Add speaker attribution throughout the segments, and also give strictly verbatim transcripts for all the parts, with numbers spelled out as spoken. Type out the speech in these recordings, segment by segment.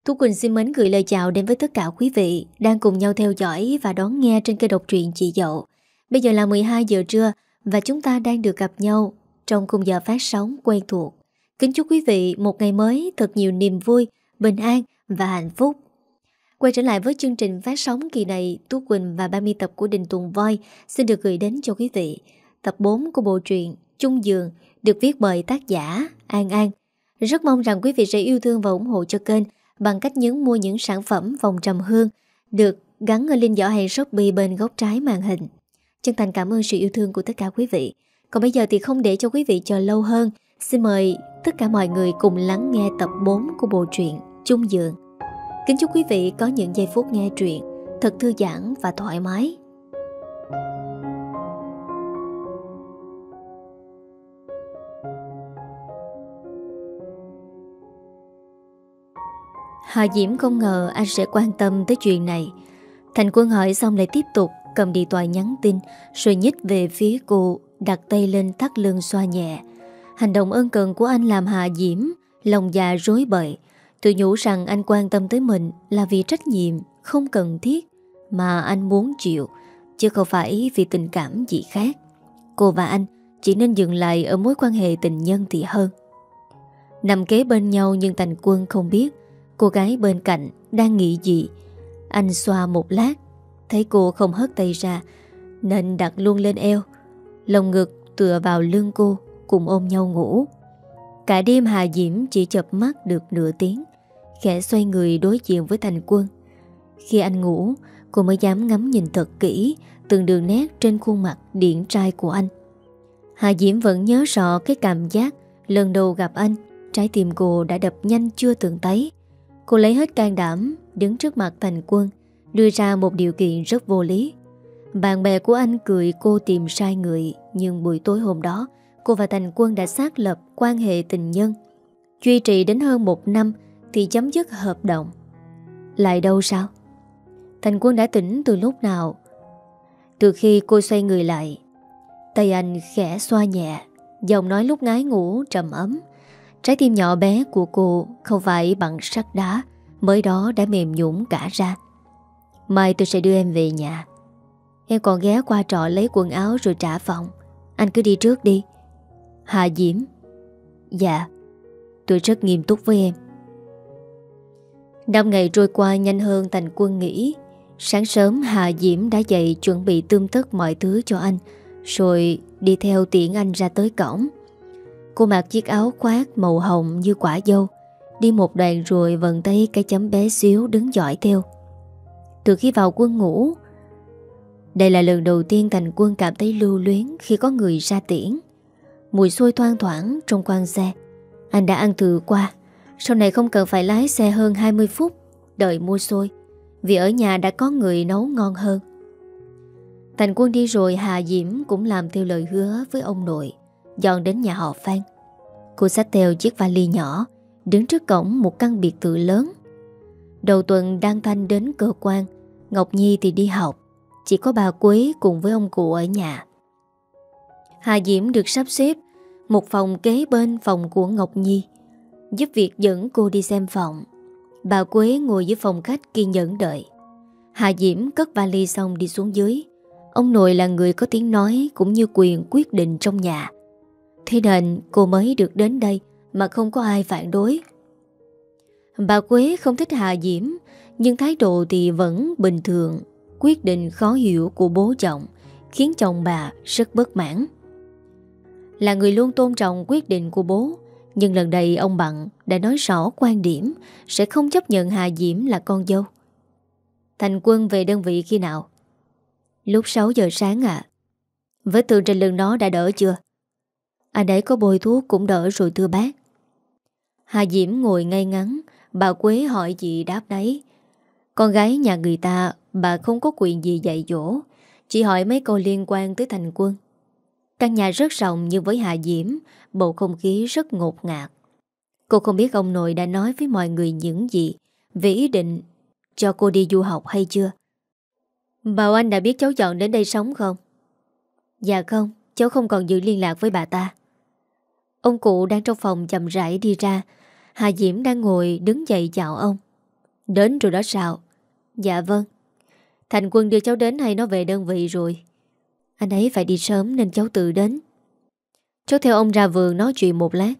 Speaker 1: Tú Quỳnh xin mến gửi lời chào đến với tất cả quý vị đang cùng nhau theo dõi và đón nghe trên kênh độc truyện Chị Dậu. Bây giờ là mười hai giờ trưa và chúng ta đang được gặp nhau trong khung giờ phát sóng quen thuộc. Kính chúc quý vị một ngày mới thật nhiều niềm vui, bình an và hạnh phúc. Quay trở lại với chương trình phát sóng kỳ này, Tú Quỳnh và ba mươi tập của Đình Tùng Voi xin được gửi đến cho quý vị tập bốn của bộ truyện Chung Giường được viết bởi tác giả An An. Rất mong rằng quý vị sẽ yêu thương và ủng hộ cho kênh bằng cách nhấn mua những sản phẩm vòng trầm hương được gắn ở link giỏ hàng Shopee bên góc trái màn hình. Chân thành cảm ơn sự yêu thương của tất cả quý vị. Còn bây giờ thì không để cho quý vị chờ lâu hơn, xin mời tất cả mọi người cùng lắng nghe tập bốn của bộ truyện Chung Giường. Kính chúc quý vị có những giây phút nghe truyện thật thư giãn và thoải mái. Hà Diễm không ngờ anh sẽ quan tâm tới chuyện này. Thành Quân hỏi xong lại tiếp tục cầm điện thoại nhắn tin, rồi nhích về phía cô, đặt tay lên thắt lưng xoa nhẹ. Hành động ân cần của anh làm Hà Diễm lòng dạ rối bời. Tự nhủ rằng anh quan tâm tới mình là vì trách nhiệm không cần thiết mà anh muốn chịu, chứ không phải vì tình cảm gì khác. Cô và anh chỉ nên dừng lại ở mối quan hệ tình nhân thì hơn. Nằm kế bên nhau nhưng Thành Quân không biết cô gái bên cạnh đang nghĩ gì. Anh xoa một lát, thấy cô không hất tay ra nên đặt luôn lên eo, lồng ngực tựa vào lưng cô, cùng ôm nhau ngủ. Cả đêm Hà Diễm chỉ chợp mắt được nửa tiếng, khẽ xoay người đối diện với Thành Quân. Khi anh ngủ, cô mới dám ngắm nhìn thật kỹ từng đường nét trên khuôn mặt điển trai của anh. Hà Diễm vẫn nhớ rõ cái cảm giác lần đầu gặp anh, trái tim cô đã đập nhanh chưa từng thấy. Cô lấy hết can đảm đứng trước mặt Thành Quân, đưa ra một điều kiện rất vô lý. Bạn bè của anh cười cô tìm sai người, nhưng buổi tối hôm đó cô và Thành Quân đã xác lập quan hệ tình nhân. Duy trì đến hơn một năm thì chấm dứt hợp đồng. Lại đâu sao? Thành Quân đã tỉnh từ lúc nào? Từ khi cô xoay người lại, tay anh khẽ xoa nhẹ, giọng nói lúc ngái ngủ trầm ấm. Trái tim nhỏ bé của cô không phải bằng sắt đá, mới đó đã mềm nhũn cả ra. Mai tôi sẽ đưa em về nhà. Em còn ghé qua trọ lấy quần áo rồi trả phòng. Anh cứ đi trước đi. Hà Diễm. Dạ, tôi rất nghiêm túc với em. Năm ngày trôi qua nhanh hơn Thành Quân nghĩ. Sáng sớm Hà Diễm đã dậy chuẩn bị tươm tất mọi thứ cho anh, rồi đi theo tiễn anh ra tới cổng. Cô mặc chiếc áo khoác màu hồng như quả dâu, đi một đoạn rồi vần tay cái chấm bé xíu đứng dõi theo. Từ khi vào quân ngủ, đây là lần đầu tiên Thành Quân cảm thấy lưu luyến khi có người ra tiễn. Mùi xôi thoang thoảng trong khoang xe. Anh đã ăn thừa qua, sau này không cần phải lái xe hơn hai mươi phút đợi mua xôi, vì ở nhà đã có người nấu ngon hơn. Thành Quân đi rồi, Hà Diễm cũng làm theo lời hứa với ông nội, dọn đến nhà họ Phan. Cô xách theo chiếc vali nhỏ, đứng trước cổng một căn biệt thự lớn. Đầu tuần Đan Thanh đến cơ quan, Ngọc Nhi thì đi học, chỉ có bà Quế cùng với ông cụ ở nhà. Hà Diễm được sắp xếp một phòng kế bên phòng của Ngọc Nhi, giúp việc dẫn cô đi xem phòng. Bà Quế ngồi dưới phòng khách kiên nhẫn đợi. Hà Diễm cất vali xong đi xuống dưới. Ông nội là người có tiếng nói cũng như quyền quyết định trong nhà, thế nên cô mới được đến đây mà không có ai phản đối. Bà Quế không thích Hà Diễm, nhưng thái độ thì vẫn bình thường. Quyết định khó hiểu của bố chồng khiến chồng bà rất bất mãn. Là người luôn tôn trọng quyết định của bố, nhưng lần này ông Bặn đã nói rõ quan điểm sẽ không chấp nhận Hà Diễm là con dâu. Thành Quân về đơn vị khi nào? Lúc sáu giờ sáng ạ. À. Vết thương trên lưng nó đã đỡ chưa? Anh ấy có bôi thuốc cũng đỡ rồi thưa bác. Hà Diễm ngồi ngay ngắn, bà Quế hỏi gì đáp đấy. Con gái nhà người ta, bà không có quyền gì dạy dỗ, chỉ hỏi mấy câu liên quan tới Thành Quân. Căn nhà rất rộng nhưng với Hà Diễm, bầu không khí rất ngột ngạt. Cô không biết ông nội đã nói với mọi người những gì về ý định cho cô đi du học hay chưa. Bảo anh đã biết cháu chọn đến đây sống không? Dạ không, cháu không còn giữ liên lạc với bà ta. Ông cụ đang trong phòng chậm rãi đi ra. Hà Diễm đang ngồi đứng dậy chào ông. Đến rồi đó sao? Dạ vâng. Thành Quân đưa cháu đến hay nó về đơn vị rồi? Anh ấy phải đi sớm nên cháu tự đến. Cháu theo ông ra vườn nói chuyện một lát.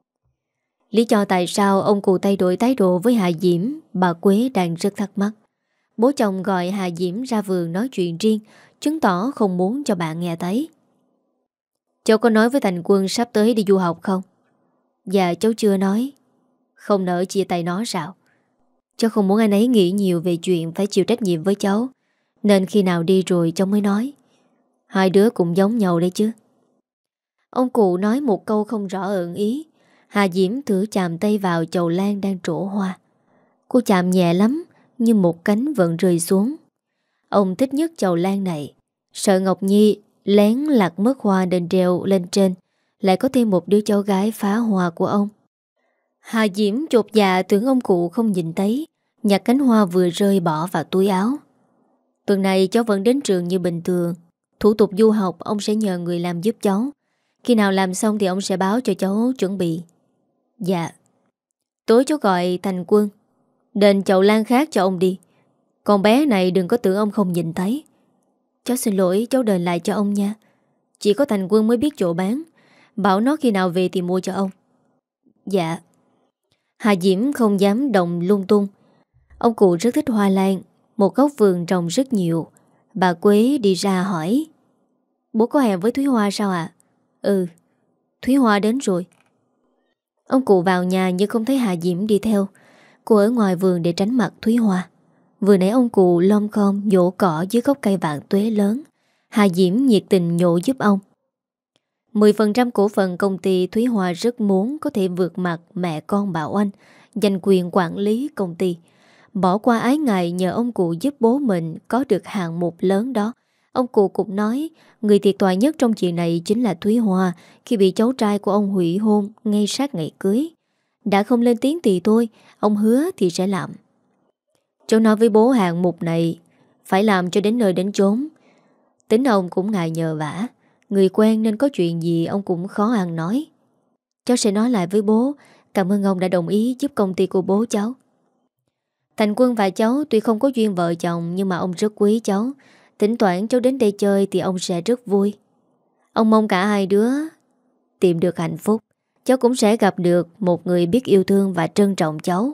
Speaker 1: Lý do tại sao ông cụ thay đổi thái độ với Hà Diễm, bà Quế đang rất thắc mắc. Bố chồng gọi Hà Diễm ra vườn nói chuyện riêng, chứng tỏ không muốn cho bạn nghe thấy. Cháu có nói với Thành Quân sắp tới đi du học không? Dạ cháu chưa nói. Không nỡ chia tay nó sao? Cháu không muốn anh ấy nghĩ nhiều về chuyện phải chịu trách nhiệm với cháu, nên khi nào đi rồi cháu mới nói. Hai đứa cũng giống nhau đấy chứ. Ông cụ nói một câu không rõ ẩn ý. Hà Diễm thử chạm tay vào chậu lan đang trổ hoa. Cô chạm nhẹ lắm, nhưng một cánh vẫn rơi xuống. Ông thích nhất chậu lan này, sợ Ngọc Nhi lén lạc mất hoa đền treo lên trên, lại có thêm một đứa cháu gái phá hoa của ông. Hà Diễm chột dạ tưởng ông cụ không nhìn thấy, nhặt cánh hoa vừa rơi bỏ vào túi áo. Tuần này cháu vẫn đến trường như bình thường. Thủ tục du học ông sẽ nhờ người làm giúp cháu. Khi nào làm xong thì ông sẽ báo cho cháu chuẩn bị. Dạ. Tối cháu gọi Thành Quân đền chậu lan khác cho ông đi. Con bé này đừng có tưởng ông không nhìn thấy. Cháu xin lỗi, cháu đền lại cho ông nha. Chỉ có Thành Quân mới biết chỗ bán. Bảo nó khi nào về thì mua cho ông. Dạ. Hà Diễm không dám động lung tung. Ông cụ rất thích hoa lan, một góc vườn trồng rất nhiều. Bà Quế đi ra hỏi: Bố có hẹn với Thúy Hoa sao ạ? À? Ừ, Thúy Hoa đến rồi. Ông cụ vào nhà nhưng không thấy Hà Diễm đi theo. Cô ở ngoài vườn để tránh mặt Thúy Hoa. Vừa nãy ông cụ lom khom nhổ cỏ dưới gốc cây vạn tuế lớn. Hà Diễm nhiệt tình nhổ giúp ông. mười phần trăm cổ phần công ty Thúy Hoa rất muốn có thể vượt mặt mẹ con bà Oanh, giành quyền quản lý công ty. Bỏ qua ái ngại nhờ ông cụ giúp bố mình có được hạng mục lớn đó. Ông cụ cũng nói người thiệt thòi nhất trong chuyện này chính là Thúy Hoa khi bị cháu trai của ông hủy hôn ngay sát ngày cưới. Đã không lên tiếng thì thôi, ông hứa thì sẽ làm. Cháu nói với bố hạng mục này phải làm cho đến nơi đến chốn. Tính ông cũng ngại nhờ vả, người quen nên có chuyện gì ông cũng khó ăn nói. Cháu sẽ nói lại với bố. Cảm ơn ông đã đồng ý giúp công ty của bố cháu. Thành Quân và cháu tuy không có duyên vợ chồng, nhưng mà ông rất quý cháu. Thỉnh thoảng cháu đến đây chơi thì ông sẽ rất vui. Ông mong cả hai đứa tìm được hạnh phúc. Cháu cũng sẽ gặp được một người biết yêu thương và trân trọng cháu.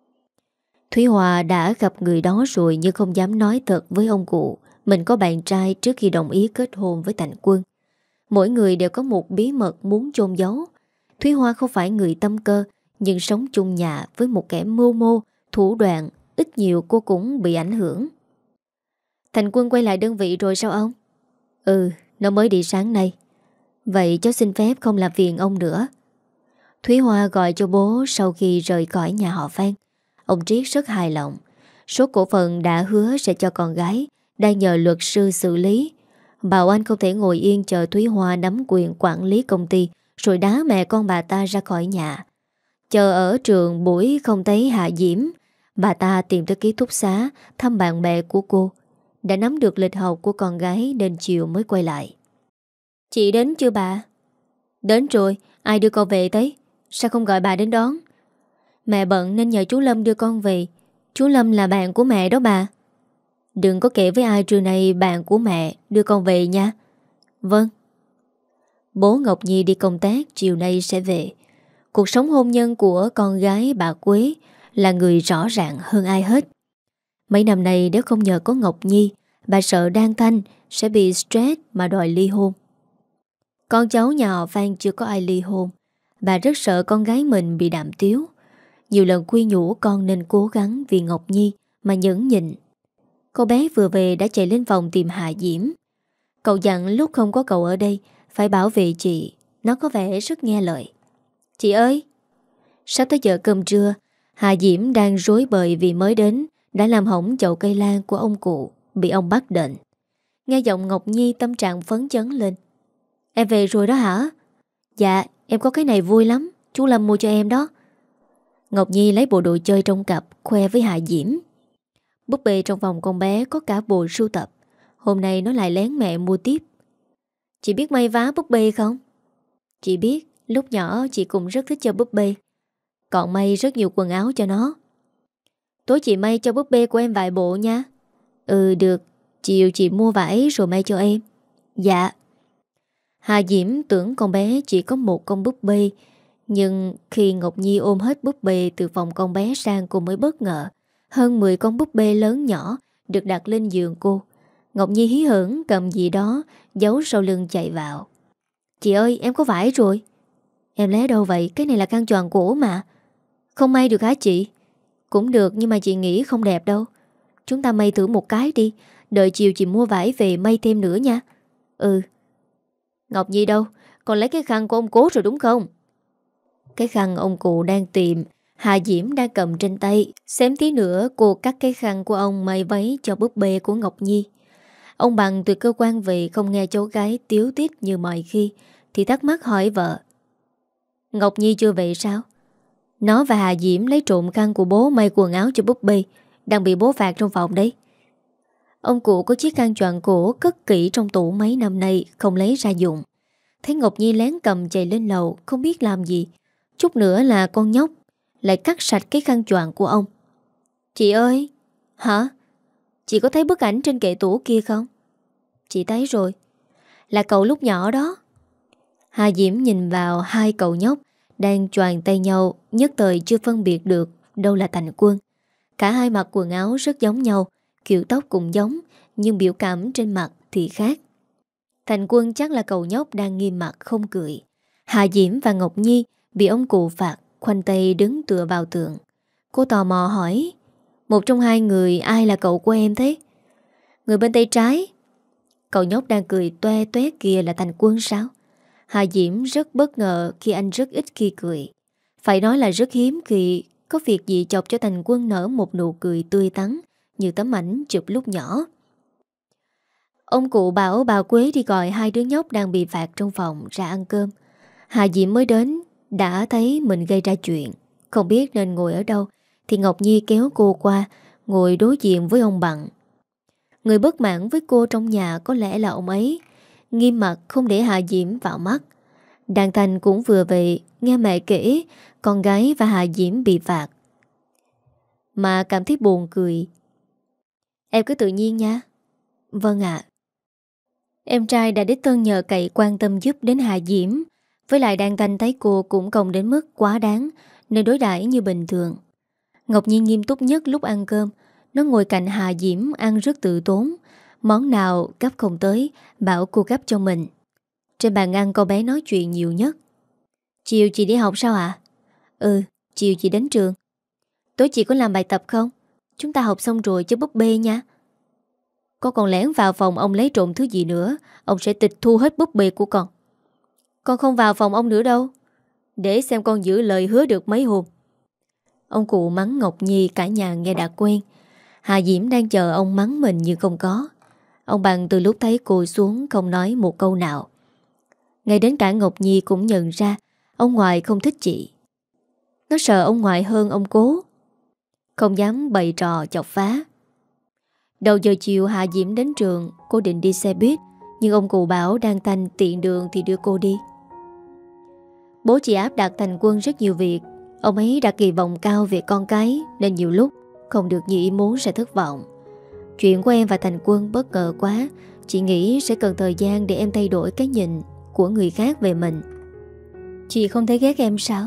Speaker 1: Thúy Hòa đã gặp người đó rồi, nhưng không dám nói thật với ông cụ mình có bạn trai trước khi đồng ý kết hôn với Thành Quân. Mỗi người đều có một bí mật muốn chôn giấu. Thúy Hoa không phải người tâm cơ, nhưng sống chung nhà với một kẻ mưu mô, thủ đoạn, ít nhiều cô cũng bị ảnh hưởng. Thành Quân quay lại đơn vị rồi sao ông? Ừ, nó mới đi sáng nay. Vậy cháu xin phép không làm phiền ông nữa. Thúy Hoa gọi cho bố sau khi rời khỏi nhà họ Phan. Ông Triết rất hài lòng. Số cổ phần đã hứa sẽ cho con gái, đang nhờ luật sư xử lý. Bảo Anh không thể ngồi yên chờ Thúy Hoa nắm quyền quản lý công ty rồi đá mẹ con bà ta ra khỏi nhà. Chờ ở trường buổi không thấy Hạ Diễm, bà ta tìm tới ký túc xá thăm bạn bè của cô. Đã nắm được lịch học của con gái nên chiều mới quay lại. Chị đến chưa bà? Đến rồi, ai đưa con về đấy? Sao không gọi bà đến đón? Mẹ bận nên nhờ chú Lâm đưa con về. Chú Lâm là bạn của mẹ đó bà. Đừng có kể với ai trưa nay bạn của mẹ đưa con về nha. Vâng. Bố Ngọc Nhi đi công tác, chiều nay sẽ về. Cuộc sống hôn nhân của con gái bà Quế là người rõ ràng hơn ai hết. Mấy năm nay nếu không nhờ có Ngọc Nhi, bà sợ Đan Thanh sẽ bị stress mà đòi ly hôn. Con cháu nhà họ Phan chưa có ai ly hôn. Bà rất sợ con gái mình bị đạm tiếu. Nhiều lần khuyên nhủ con nên cố gắng vì Ngọc Nhi mà nhẫn nhịn. Cô bé vừa về đã chạy lên phòng tìm Hạ Diễm. Cậu dặn lúc không có cậu ở đây phải bảo vệ chị. Nó có vẻ rất nghe lời. Chị ơi! Sắp tới giờ cơm trưa, Hạ Diễm đang rối bời vì mới đến đã làm hỏng chậu cây lan của ông cụ, bị ông bắt đền. Nghe giọng Ngọc Nhi tâm trạng phấn chấn lên. Em về rồi đó hả? Dạ, em có cái này vui lắm, chú Lâm mua cho em đó. Ngọc Nhi lấy bộ đồ chơi trong cặp khoe với Hạ Diễm. Búp bê trong phòng con bé có cả bộ sưu tập. Hôm nay nó lại lén mẹ mua tiếp. Chị biết may vá búp bê không? Chị biết, lúc nhỏ chị cũng rất thích chơi búp bê. Còn may rất nhiều quần áo cho nó. Tối chị may cho búp bê của em vài bộ nha. Ừ được, chiều chị mua vải rồi may cho em. Dạ. Hà Diễm tưởng con bé chỉ có một con búp bê, nhưng khi Ngọc Nhi ôm hết búp bê từ phòng con bé sang, cô mới bất ngờ. Hơn mười con búp bê lớn nhỏ được đặt lên giường cô. Ngọc Nhi hí hửng cầm gì đó giấu sau lưng chạy vào. Chị ơi, em có vải rồi. Em lấy đâu vậy? Cái này là khăn choàng cổ mà. Không may được hả chị? Cũng được, nhưng mà chị nghĩ không đẹp đâu. Chúng ta may thử một cái đi. Đợi chiều chị mua vải về may thêm nữa nha. Ừ. Ngọc Nhi đâu? Còn lấy cái khăn của ông cố rồi đúng không? Cái khăn ông cụ đang tìm, Hà Diễm đang cầm trên tay. Xém tí nữa cô cắt cái khăn của ông may váy cho búp bê của Ngọc Nhi. Ông Bằng từ cơ quan về không nghe cháu gái tiếu tít như mọi khi, thì thắc mắc hỏi vợ. Ngọc Nhi chưa về sao? Nó và Hà Diễm lấy trộm khăn của bố may quần áo cho búp bê, đang bị bố phạt trong phòng đấy. Ông cụ có chiếc khăn choàng cổ cất kỹ trong tủ mấy năm nay, không lấy ra dùng. Thấy Ngọc Nhi lén cầm chạy lên lầu, không biết làm gì. Chút nữa là con nhóc lại cắt sạch cái khăn choàng của ông. Chị ơi. Hả? Chị có thấy bức ảnh trên kệ tủ kia không? Chị thấy rồi. Là cậu lúc nhỏ đó. Hà Diễm nhìn vào hai cậu nhóc đang choàng tay nhau, nhất thời chưa phân biệt được đâu là Thành Quân. Cả hai mặc quần áo rất giống nhau, kiểu tóc cũng giống, nhưng biểu cảm trên mặt thì khác. Thành Quân chắc là cậu nhóc đang nghiêm mặt không cười. Hà Diễm và Ngọc Nhi bị ông cụ phạt, khoanh tay đứng tựa vào tường. Cô tò mò hỏi, một trong hai người ai là cậu của em thế? Người bên tay trái. Cậu nhóc đang cười toe toét kia là Thành Quân sao? Hà Diễm rất bất ngờ khi anh rất ít khi cười. Phải nói là rất hiếm khi có việc gì chọc cho Thành Quân nở một nụ cười tươi tắn như tấm ảnh chụp lúc nhỏ. Ông cụ bảo bà Quế đi gọi hai đứa nhóc đang bị phạt trong phòng ra ăn cơm. Hà Diễm mới đến đã thấy mình gây ra chuyện, không biết nên ngồi ở đâu, thì Ngọc Nhi kéo cô qua ngồi đối diện với ông Bằng. Người bất mãn với cô trong nhà có lẽ là ông ấy, nghiêm mặt không để Hà Diễm vào mắt. Đàn Thành cũng vừa về nghe mẹ kể con gái và Hà Diễm bị phạt, mà cảm thấy buồn cười. Em cứ tự nhiên nha. Vâng ạ. Em trai đã đích thân nhờ cậy quan tâm giúp đến Hà Diễm. Với lại Đan Thanh thấy cô cũng không đến mức quá đáng nên đối đãi như bình thường. Ngọc Nhi nghiêm túc nhất lúc ăn cơm. Nó ngồi cạnh Hà Diễm ăn rất tự tốn. Món nào gấp không tới bảo cô gấp cho mình. Trên bàn ăn con bé nói chuyện nhiều nhất. Chiều chị đi học sao ạ? À? Ừ, chiều chị đến trường. Tối chị có làm bài tập không? Chúng ta học xong rồi cho búp bê nha. Con còn lén vào phòng ông lấy trộm thứ gì nữa, ông sẽ tịch thu hết búp bê của con. Con không vào phòng ông nữa đâu. Để xem con giữ lời hứa được mấy hôm. Ông cụ mắng Ngọc Nhi cả nhà nghe đã quen. Hà Diễm đang chờ ông mắng mình như không có. Ông Bằng từ lúc thấy cô xuống không nói một câu nào. Ngay đến cả Ngọc Nhi cũng nhận ra ông ngoại không thích chị. Nó sợ ông ngoại hơn ông cố, không dám bày trò chọc phá. Đầu giờ chiều Hà Diễm đến trường. Cô định đi xe buýt, nhưng ông cụ bảo Đan Thanh tiện đường thì đưa cô đi. Bố chị áp đặt Thành Quân rất nhiều việc. Ông ấy đặt kỳ vọng cao về con cái, nên nhiều lúc không được như ý muốn sẽ thất vọng. Chuyện của em và Thành Quân bất ngờ quá. Chị nghĩ sẽ cần thời gian để em thay đổi cái nhìn của người khác về mình. Chị không thấy ghét em sao?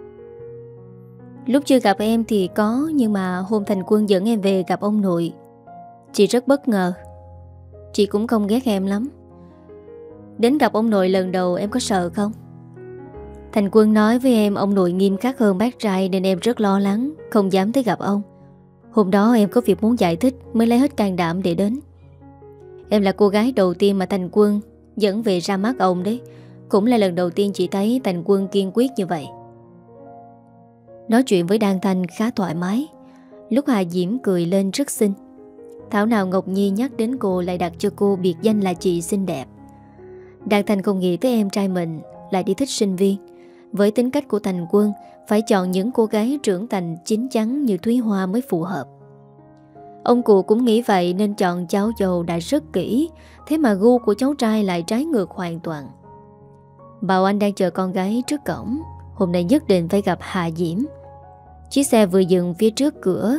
Speaker 1: Lúc chưa gặp em thì có, nhưng mà hôm Thành Quân dẫn em về gặp ông nội, chị rất bất ngờ. Chị cũng không ghét em lắm. Đến gặp ông nội lần đầu em có sợ không? Thành Quân nói với em ông nội nghiêm khắc hơn bác trai, nên em rất lo lắng, không dám tới gặp ông. Hôm đó em có việc muốn giải thích mới lấy hết can đảm để đến. Em là cô gái đầu tiên mà Thành Quân dẫn về ra mắt ông đấy. Cũng là lần đầu tiên chị thấy Thành Quân kiên quyết như vậy. Nói chuyện với Đan Thanh khá thoải mái. Lúc Hà Diễm cười lên rất xinh. Thảo nào Ngọc Nhi nhắc đến cô lại đặt cho cô biệt danh là chị xinh đẹp. Đan Thanh không nghĩ tới em trai mình lại đi thích sinh viên. Với tính cách của Thành Quân, phải chọn những cô gái trưởng thành chín chắn như Thúy Hoa mới phù hợp. Ông cụ cũng nghĩ vậy nên chọn cháu dâu đã rất kỹ. Thế mà gu của cháu trai lại trái ngược hoàn toàn. Bảo Anh đang chờ con gái trước cổng. Hôm nay nhất định phải gặp Hà Diễm. Chiếc xe vừa dừng phía trước cửa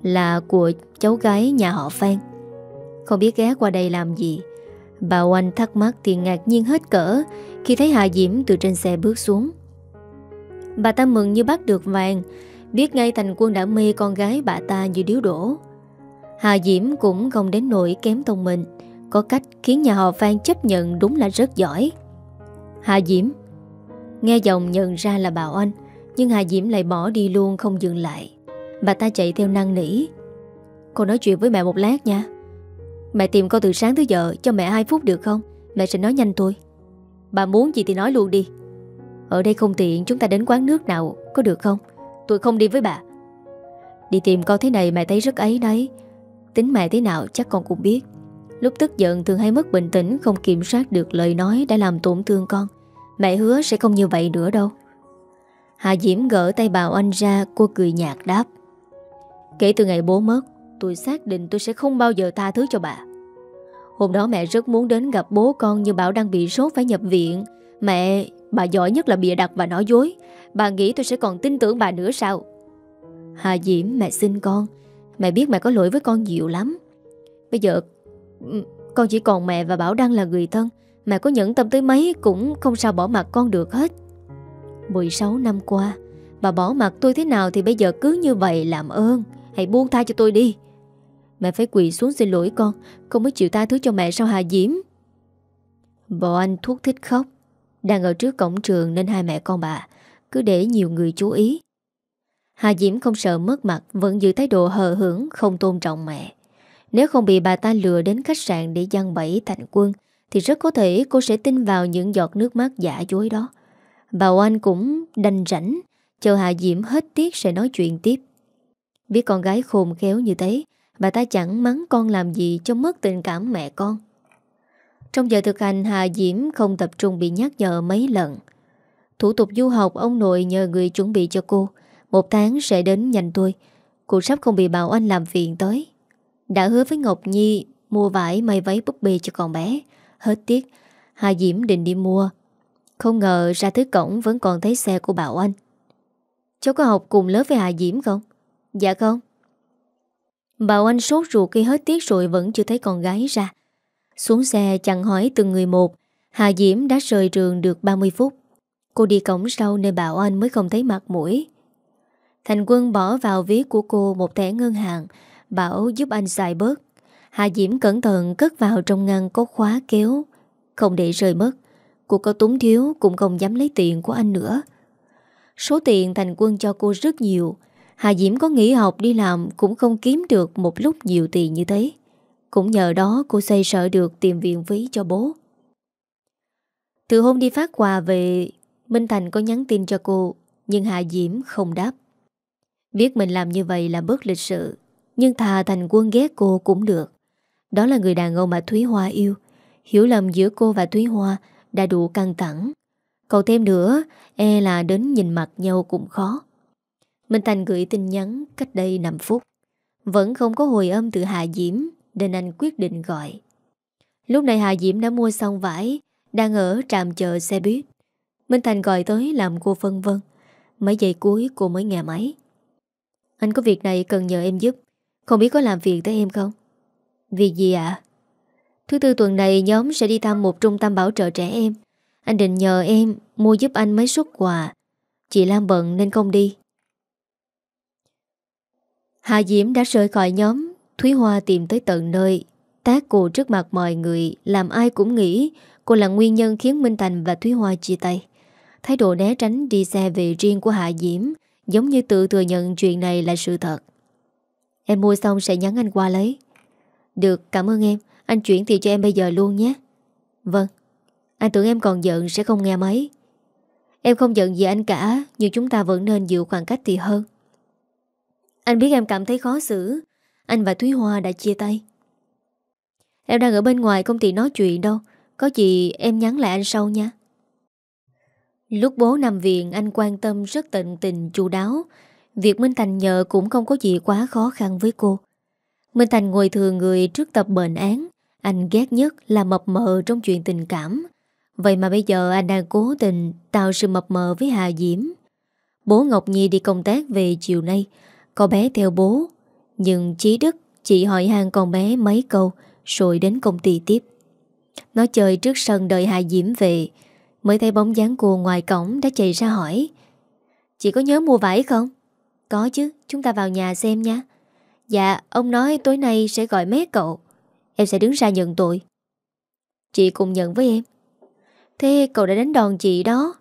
Speaker 1: là của cháu gái nhà họ Phan. Không biết ghé qua đây làm gì. Bà Oanh thắc mắc thì ngạc nhiên hết cỡ khi thấy Hà Diễm từ trên xe bước xuống. Bà ta mừng như bắt được vàng, biết ngay Thành Quân đã mê con gái bà ta như điếu đổ. Hà Diễm cũng không đến nỗi kém thông minh, có cách khiến nhà họ Phan chấp nhận đúng là rất giỏi. Hà Diễm. Nghe giọng nhận ra là bà Oanh, nhưng Hà Diễm lại bỏ đi luôn không dừng lại. Bà ta chạy theo năn nỉ. Con nói chuyện với mẹ một lát nha. Mẹ tìm con từ sáng tới giờ, cho mẹ hai phút được không? Mẹ sẽ nói nhanh thôi. Bà muốn gì thì nói luôn đi. Ở đây không tiện, chúng ta đến quán nước nào có được không? Tôi không đi với bà. Đi tìm con thế này mẹ thấy rất ấy đấy. Tính mẹ thế nào chắc con cũng biết. Lúc tức giận thường hay mất bình tĩnh, không kiểm soát được lời nói đã làm tổn thương con. Mẹ hứa sẽ không như vậy nữa đâu. Hà Diễm gỡ tay bà Oanh ra. Cô cười nhạt đáp. Kể từ ngày bố mất, tôi xác định tôi sẽ không bao giờ tha thứ cho bà. Hôm đó mẹ rất muốn đến gặp bố con, nhưng bảo đang bị sốt phải nhập viện. Mẹ, bà giỏi nhất là bịa đặt và nói dối. Bà nghĩ tôi sẽ còn tin tưởng bà nữa sao? Hà Diễm, mẹ xin con. Mẹ biết mẹ có lỗi với con nhiều lắm. Bây giờ con chỉ còn mẹ và Bảo Đăng là người thân. Mẹ có nhẫn tâm tới mấy cũng không sao bỏ mặt con được hết. mười sáu năm qua bà bỏ mặt tôi thế nào thì bây giờ cứ như vậy, làm ơn hãy buông tha cho tôi đi. Mẹ phải quỳ xuống xin lỗi con. Con mới chịu tha thứ cho mẹ sao Hà Diễm? Bọn anh thúc thích khóc. Đang ở trước cổng trường nên hai mẹ con bà cứ để nhiều người chú ý. Hà Diễm không sợ mất mặt, vẫn giữ thái độ hờ hững, không tôn trọng mẹ. Nếu không bị bà ta lừa đến khách sạn để giăng bẫy Thành Quân thì rất có thể cô sẽ tin vào những giọt nước mắt giả dối đó. Bà Oanh cũng đành rảnh, chờ Hà Diễm hết tiết sẽ nói chuyện tiếp. Biết con gái khôn khéo như thế, bà ta chẳng mắng con làm gì cho mất tình cảm mẹ con. Trong giờ thực hành, Hà Diễm không tập trung bị nhắc nhở mấy lần. Thủ tục du học ông nội nhờ người chuẩn bị cho cô. Một tháng sẽ đến nhanh thôi. Cô sắp không bị Bảo Anh làm phiền tới. Đã hứa với Ngọc Nhi mua vải may váy búp bê cho con bé. Hết tiết, Hà Diễm định đi mua. Không ngờ ra tới cổng vẫn còn thấy xe của Bảo Anh. Cháu có học cùng lớp với Hà Diễm không? Dạ không. Bảo Anh sốt ruột khi hết tiết rồi vẫn chưa thấy con gái ra. Xuống xe chặn hỏi từng người một. Hà Diễm đã rời trường được ba mươi phút. Cô đi cổng sau nên Bảo Anh mới không thấy mặt mũi. Thành Quân bỏ vào ví của cô một thẻ ngân hàng, bảo giúp anh xài bớt. Hà Diễm cẩn thận cất vào trong ngăn có khóa kéo, không để rơi mất. Cô có túng thiếu cũng không dám lấy tiền của anh nữa. Số tiền Thành Quân cho cô rất nhiều. Hà Diễm có nghỉ học đi làm cũng không kiếm được một lúc nhiều tiền như thế. Cũng nhờ đó cô xoay sở được tìm viện phí cho bố. Từ hôm đi phát quà về, Minh Thành có nhắn tin cho cô, nhưng Hà Diễm không đáp. Biết mình làm như vậy là bất lịch sự, nhưng thà Thành Quân ghét cô cũng được. Đó là người đàn ông mà Thúy Hoa yêu. Hiểu lầm giữa cô và Thúy Hoa đã đủ căng thẳng. Còn thêm nữa, e là đến nhìn mặt nhau cũng khó. Minh Thành gửi tin nhắn cách đây năm phút. Vẫn không có hồi âm từ Hà Diễm, nên anh quyết định gọi. Lúc này Hà Diễm đã mua xong vải, đang ở trạm chờ xe buýt. Minh Thành gọi tới làm cô phân vân. Mấy giây cuối cô mới nghe máy. Anh có việc này cần nhờ em giúp. Không biết có làm việc tới em không? Việc gì ạ? À? Thứ tư tuần này nhóm sẽ đi thăm một trung tâm bảo trợ trẻ em. Anh định nhờ em mua giúp anh mấy suất quà. Chị Lam bận nên không đi. Hà Diễm đã rời khỏi nhóm. Thúy Hoa tìm tới tận nơi, tát cô trước mặt mọi người, làm ai cũng nghĩ cô là nguyên nhân khiến Minh Thành và Thúy Hoa chia tay. Thái độ né tránh đi xe về riêng của Hà Diễm giống như tự thừa nhận chuyện này là sự thật. Em mua xong sẽ nhắn anh qua lấy. Được, cảm ơn em. Anh chuyển tiền cho em bây giờ luôn nhé. Vâng. Anh tưởng em còn giận sẽ không nghe máy. Em không giận gì anh cả, nhưng chúng ta vẫn nên giữ khoảng cách thì hơn. Anh biết em cảm thấy khó xử. Anh và Thúy Hoa đã chia tay. Em đang ở bên ngoài không tiện nói chuyện đâu. Có gì em nhắn lại anh sau nha. Lúc bố nằm viện, anh quan tâm rất tận tình chu đáo. Việc Minh Thành nhờ cũng không có gì quá khó khăn với cô. Minh Thành ngồi thừa người trước tập bệnh án. Anh ghét nhất là mập mờ trong chuyện tình cảm. Vậy mà bây giờ anh đang cố tình tạo sự mập mờ với Hà Diễm. Bố Ngọc Nhi đi công tác về chiều nay. Có bé theo bố. Nhưng Chí Đức chỉ hỏi han con bé mấy câu rồi đến công ty tiếp. Nó chơi trước sân đợi Hà Diễm về, mới thấy bóng dáng cô ngoài cổng đã chạy ra hỏi: Chị có nhớ mua vải không? Có chứ, chúng ta vào nhà xem nha. Dạ, ông nói tối nay sẽ gọi mé cậu. Em sẽ đứng ra nhận tội. Chị cùng nhận với em. Thế cậu đã đánh đòn chị đó.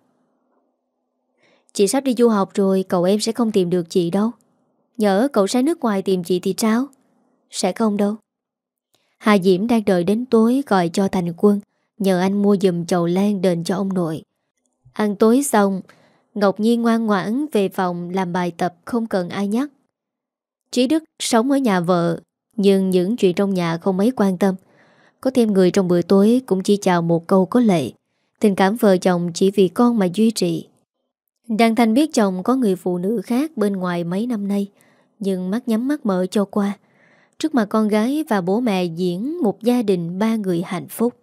Speaker 1: Chị sắp đi du học rồi, cậu em sẽ không tìm được chị đâu. Nhỡ cậu sang nước ngoài tìm chị thì sao? Sẽ không đâu. Hà Diễm đang đợi đến tối gọi cho Thành Quân, nhờ anh mua giùm chậu lan đền cho ông nội. Ăn tối xong, Ngọc Nhi ngoan ngoãn về phòng làm bài tập không cần ai nhắc. Trí Đức sống ở nhà vợ, nhưng những chuyện trong nhà không mấy quan tâm. Có thêm người trong bữa tối cũng chỉ chào một câu có lệ. Tình cảm vợ chồng chỉ vì con mà duy trì. Đăng Thanh biết chồng có người phụ nữ khác bên ngoài mấy năm nay, nhưng mắt nhắm mắt mở cho qua. Trước mặt con gái và bố mẹ diễn một gia đình ba người hạnh phúc.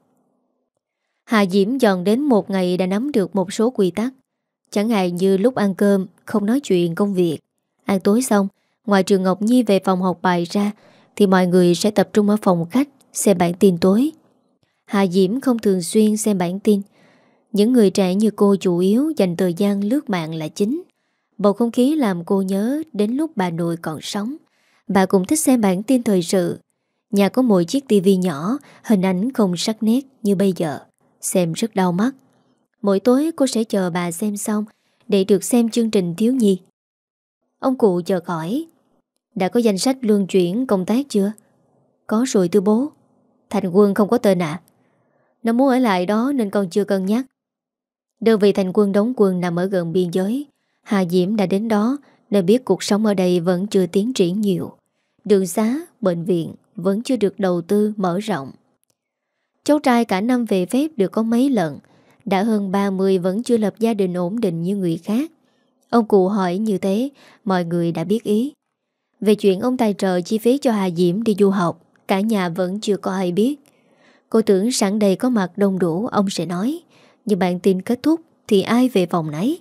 Speaker 1: Hà Diễm dần đến một ngày đã nắm được một số quy tắc. Chẳng hạn như lúc ăn cơm không nói chuyện công việc. Ăn tối xong, ngoài trừ Ngọc Nhi về phòng học bài ra, thì mọi người sẽ tập trung ở phòng khách xem bản tin tối. Hà Diễm không thường xuyên xem bản tin. Những người trẻ như cô chủ yếu dành thời gian lướt mạng là chính. Bầu không khí làm cô nhớ đến lúc bà nội còn sống. Bà cũng thích xem bản tin thời sự. Nhà có một chiếc tivi nhỏ, hình ảnh không sắc nét như bây giờ, xem rất đau mắt. Mỗi tối cô sẽ chờ bà xem xong để được xem chương trình thiếu nhi. Ông cụ chợt hỏi: Đã có danh sách luân chuyển công tác chưa? Có rồi thưa bố. Thành Quân không có tên à? Nó muốn ở lại đó nên con chưa cân nhắc. Đơn vị Thành Quân đóng quân nằm ở gần biên giới. Hà Diễm đã đến đó nên biết cuộc sống ở đây vẫn chưa tiến triển nhiều. Đường xá, bệnh viện vẫn chưa được đầu tư mở rộng. Cháu trai cả năm về phép được có mấy lần. Đã hơn ba mươi vẫn chưa lập gia đình ổn định như người khác. Ông cụ hỏi như thế, mọi người đã biết ý. Về chuyện ông tài trợ chi phí cho Hà Diễm đi du học, cả nhà vẫn chưa có ai biết. Cô tưởng sẵn đây có mặt đông đủ ông sẽ nói. Nhưng bản tin kết thúc thì ai về phòng nấy.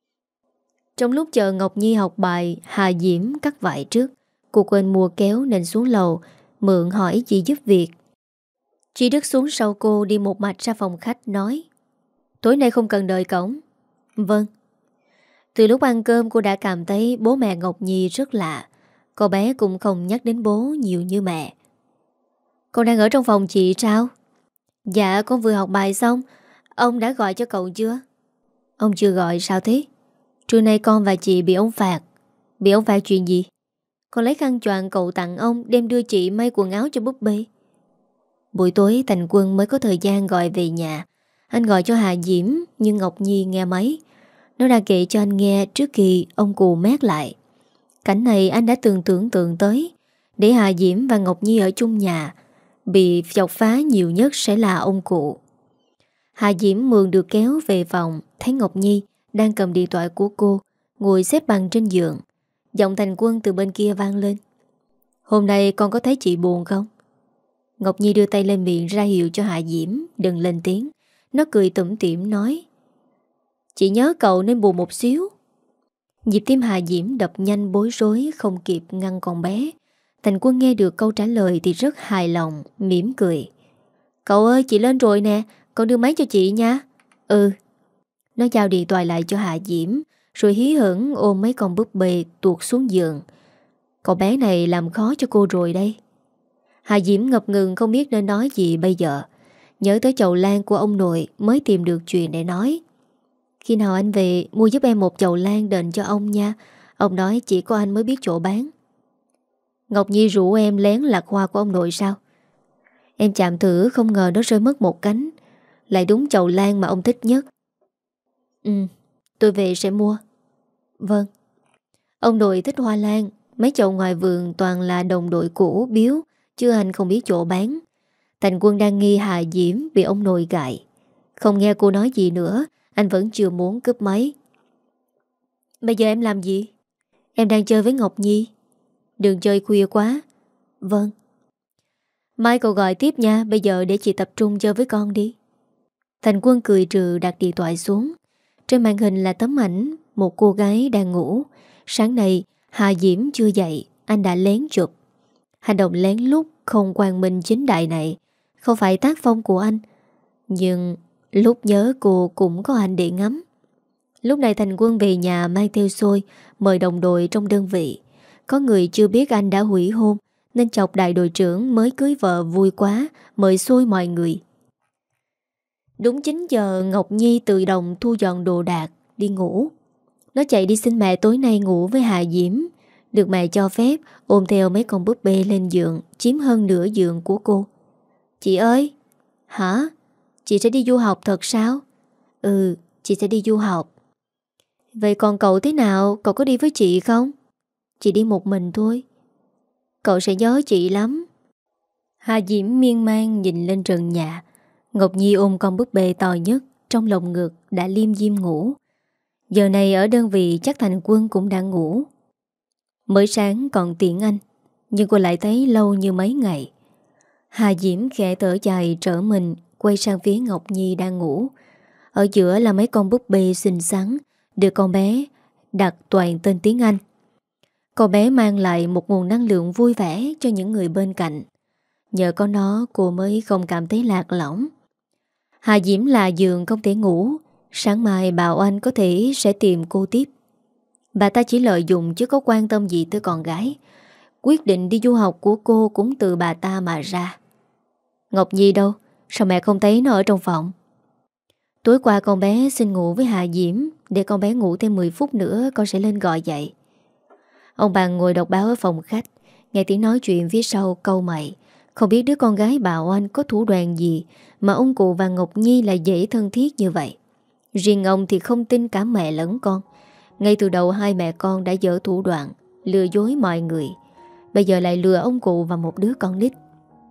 Speaker 1: Trong lúc chờ Ngọc Nhi học bài, Hà Diễm cắt vải trước. Cô quên mua kéo nên xuống lầu mượn hỏi chị giúp việc. Chị Đức xuống sau cô đi một mạch ra phòng khách nói: Tối nay không cần đợi cổng. Vâng. Từ lúc ăn cơm cô đã cảm thấy bố mẹ Ngọc Nhi rất lạ. Cô bé cũng không nhắc đến bố nhiều như mẹ. Con đang ở trong phòng chị sao? Dạ con vừa học bài xong. Ông đã gọi cho cậu chưa? Ông chưa gọi sao thế? Trưa nay con và chị bị ông phạt. Bị ông phạt chuyện gì? Con lấy khăn choàng cậu tặng ông đem đưa chị may quần áo cho búp bê. Buổi tối Thành Quân mới có thời gian gọi về nhà. Anh gọi cho Hà Diễm nhưng Ngọc Nhi nghe máy. Nó đã kể cho anh nghe trước khi ông cụ mét lại. Cảnh này anh đã từng tưởng tượng tới. Để Hà Diễm và Ngọc Nhi ở chung nhà, bị chọc phá nhiều nhất sẽ là ông cụ. Hà Diễm mượn được kéo về phòng, thấy Ngọc Nhi đang cầm điện thoại của cô, ngồi xếp bằng trên giường. Giọng Thành Quân từ bên kia vang lên: Hôm nay con có thấy chị buồn không? Ngọc Nhi đưa tay lên miệng ra hiệu cho Hà Diễm đừng lên tiếng. Nó cười tủm tỉm nói: Chị nhớ cậu nên buồn một xíu. Nhịp tim Hà Diễm đập nhanh bối rối không kịp ngăn con bé. Thành Quân nghe được câu trả lời thì rất hài lòng, mỉm cười: Cậu ơi chị lên rồi nè, con đưa máy cho chị nha. Ừ. Nó giao điện thoại lại cho Hà Diễm, rồi hí hửng ôm mấy con búp bê tuột xuống giường. Cậu bé này làm khó cho cô rồi đây. Hà Diễm ngập ngừng không biết nên nói gì bây giờ. Nhớ tới chậu lan của ông nội mới tìm được chuyện để nói. Khi nào anh về mua giúp em một chậu lan đền cho ông nha. Ông nói chỉ có anh mới biết chỗ bán. Ngọc Nhi rủ em lén lạc hoa của ông nội sao? Em chạm thử không ngờ nó rơi mất một cánh. Lại đúng chậu lan mà ông thích nhất. Ừ, tôi về sẽ mua. Vâng. Ông nội thích hoa lan. Mấy chậu ngoài vườn toàn là đồng đội cũ biếu, chứ anh không biết chỗ bán. Thành Quân đang nghi Hà Diễm bị ông nội gại. Không nghe cô nói gì nữa, anh vẫn chưa muốn cướp máy. Bây giờ em làm gì? Em đang chơi với Ngọc Nhi. Đừng chơi khuya quá. Vâng. Mai cậu gọi tiếp nha. Bây giờ để chị tập trung chơi với con đi. Thành Quân cười trừ đặt điện thoại xuống. Trên màn hình là tấm ảnh một cô gái đang ngủ. Sáng nay Hà Diễm chưa dậy, anh đã lén chụp. Hành động lén lút không quang minh chính đại này không phải tác phong của anh. Nhưng lúc nhớ cô cũng có anh để ngắm. Lúc này Thành Quân về nhà mang theo xôi, mời đồng đội trong đơn vị. Có người chưa biết anh đã hủy hôn, nên chọc đại đội trưởng mới cưới vợ vui quá, mời xôi mọi người. Đúng chín giờ Ngọc Nhi tự động thu dọn đồ đạc, đi ngủ. Nó chạy đi xin mẹ tối nay ngủ với Hà Diễm. Được mẹ cho phép, ôm theo mấy con búp bê lên giường, chiếm hơn nửa giường của cô. Chị ơi! Hả? Chị sẽ đi du học thật sao? Ừ, chị sẽ đi du học. Vậy còn cậu thế nào? Cậu có đi với chị không? Chị đi một mình thôi. Cậu sẽ nhớ chị lắm. Hà Diễm miên man nhìn lên trần nhà. Ngọc Nhi ôm con búp bê to nhất trong lồng ngực đã liêm diêm ngủ. Giờ này ở đơn vị chắc Thành Quân cũng đang ngủ. Mới sáng còn tiễn anh, nhưng cô lại thấy lâu như mấy ngày. Hà Diễm khẽ thở dài trở mình, quay sang phía Ngọc Nhi đang ngủ. Ở giữa là mấy con búp bê xinh xắn, được con bé đặt toàn tên tiếng Anh. Con bé mang lại một nguồn năng lượng vui vẻ cho những người bên cạnh. Nhờ có nó cô mới không cảm thấy lạc lõng. Hà Diễm là giường không thể ngủ. Sáng mai bảo anh có thể sẽ tìm cô tiếp. Bà ta chỉ lợi dụng chứ có quan tâm gì tới con gái. Quyết định đi du học của cô cũng từ bà ta mà ra. Ngọc Nhi đâu? Sao mẹ không thấy nó ở trong phòng? Tối qua con bé xin ngủ với Hà Diễm. Để con bé ngủ thêm mười phút nữa con sẽ lên gọi dậy. Ông bà ngồi đọc báo ở phòng khách, nghe tiếng nói chuyện phía sau câu mày. Không biết đứa con gái bảo anh có thủ đoạn gì mà ông cụ và Ngọc Nhi lại dễ thân thiết như vậy. Riêng ông thì không tin cả mẹ lẫn con. Ngay từ đầu hai mẹ con đã dở thủ đoạn lừa dối mọi người. Bây giờ lại lừa ông cụ và một đứa con nít.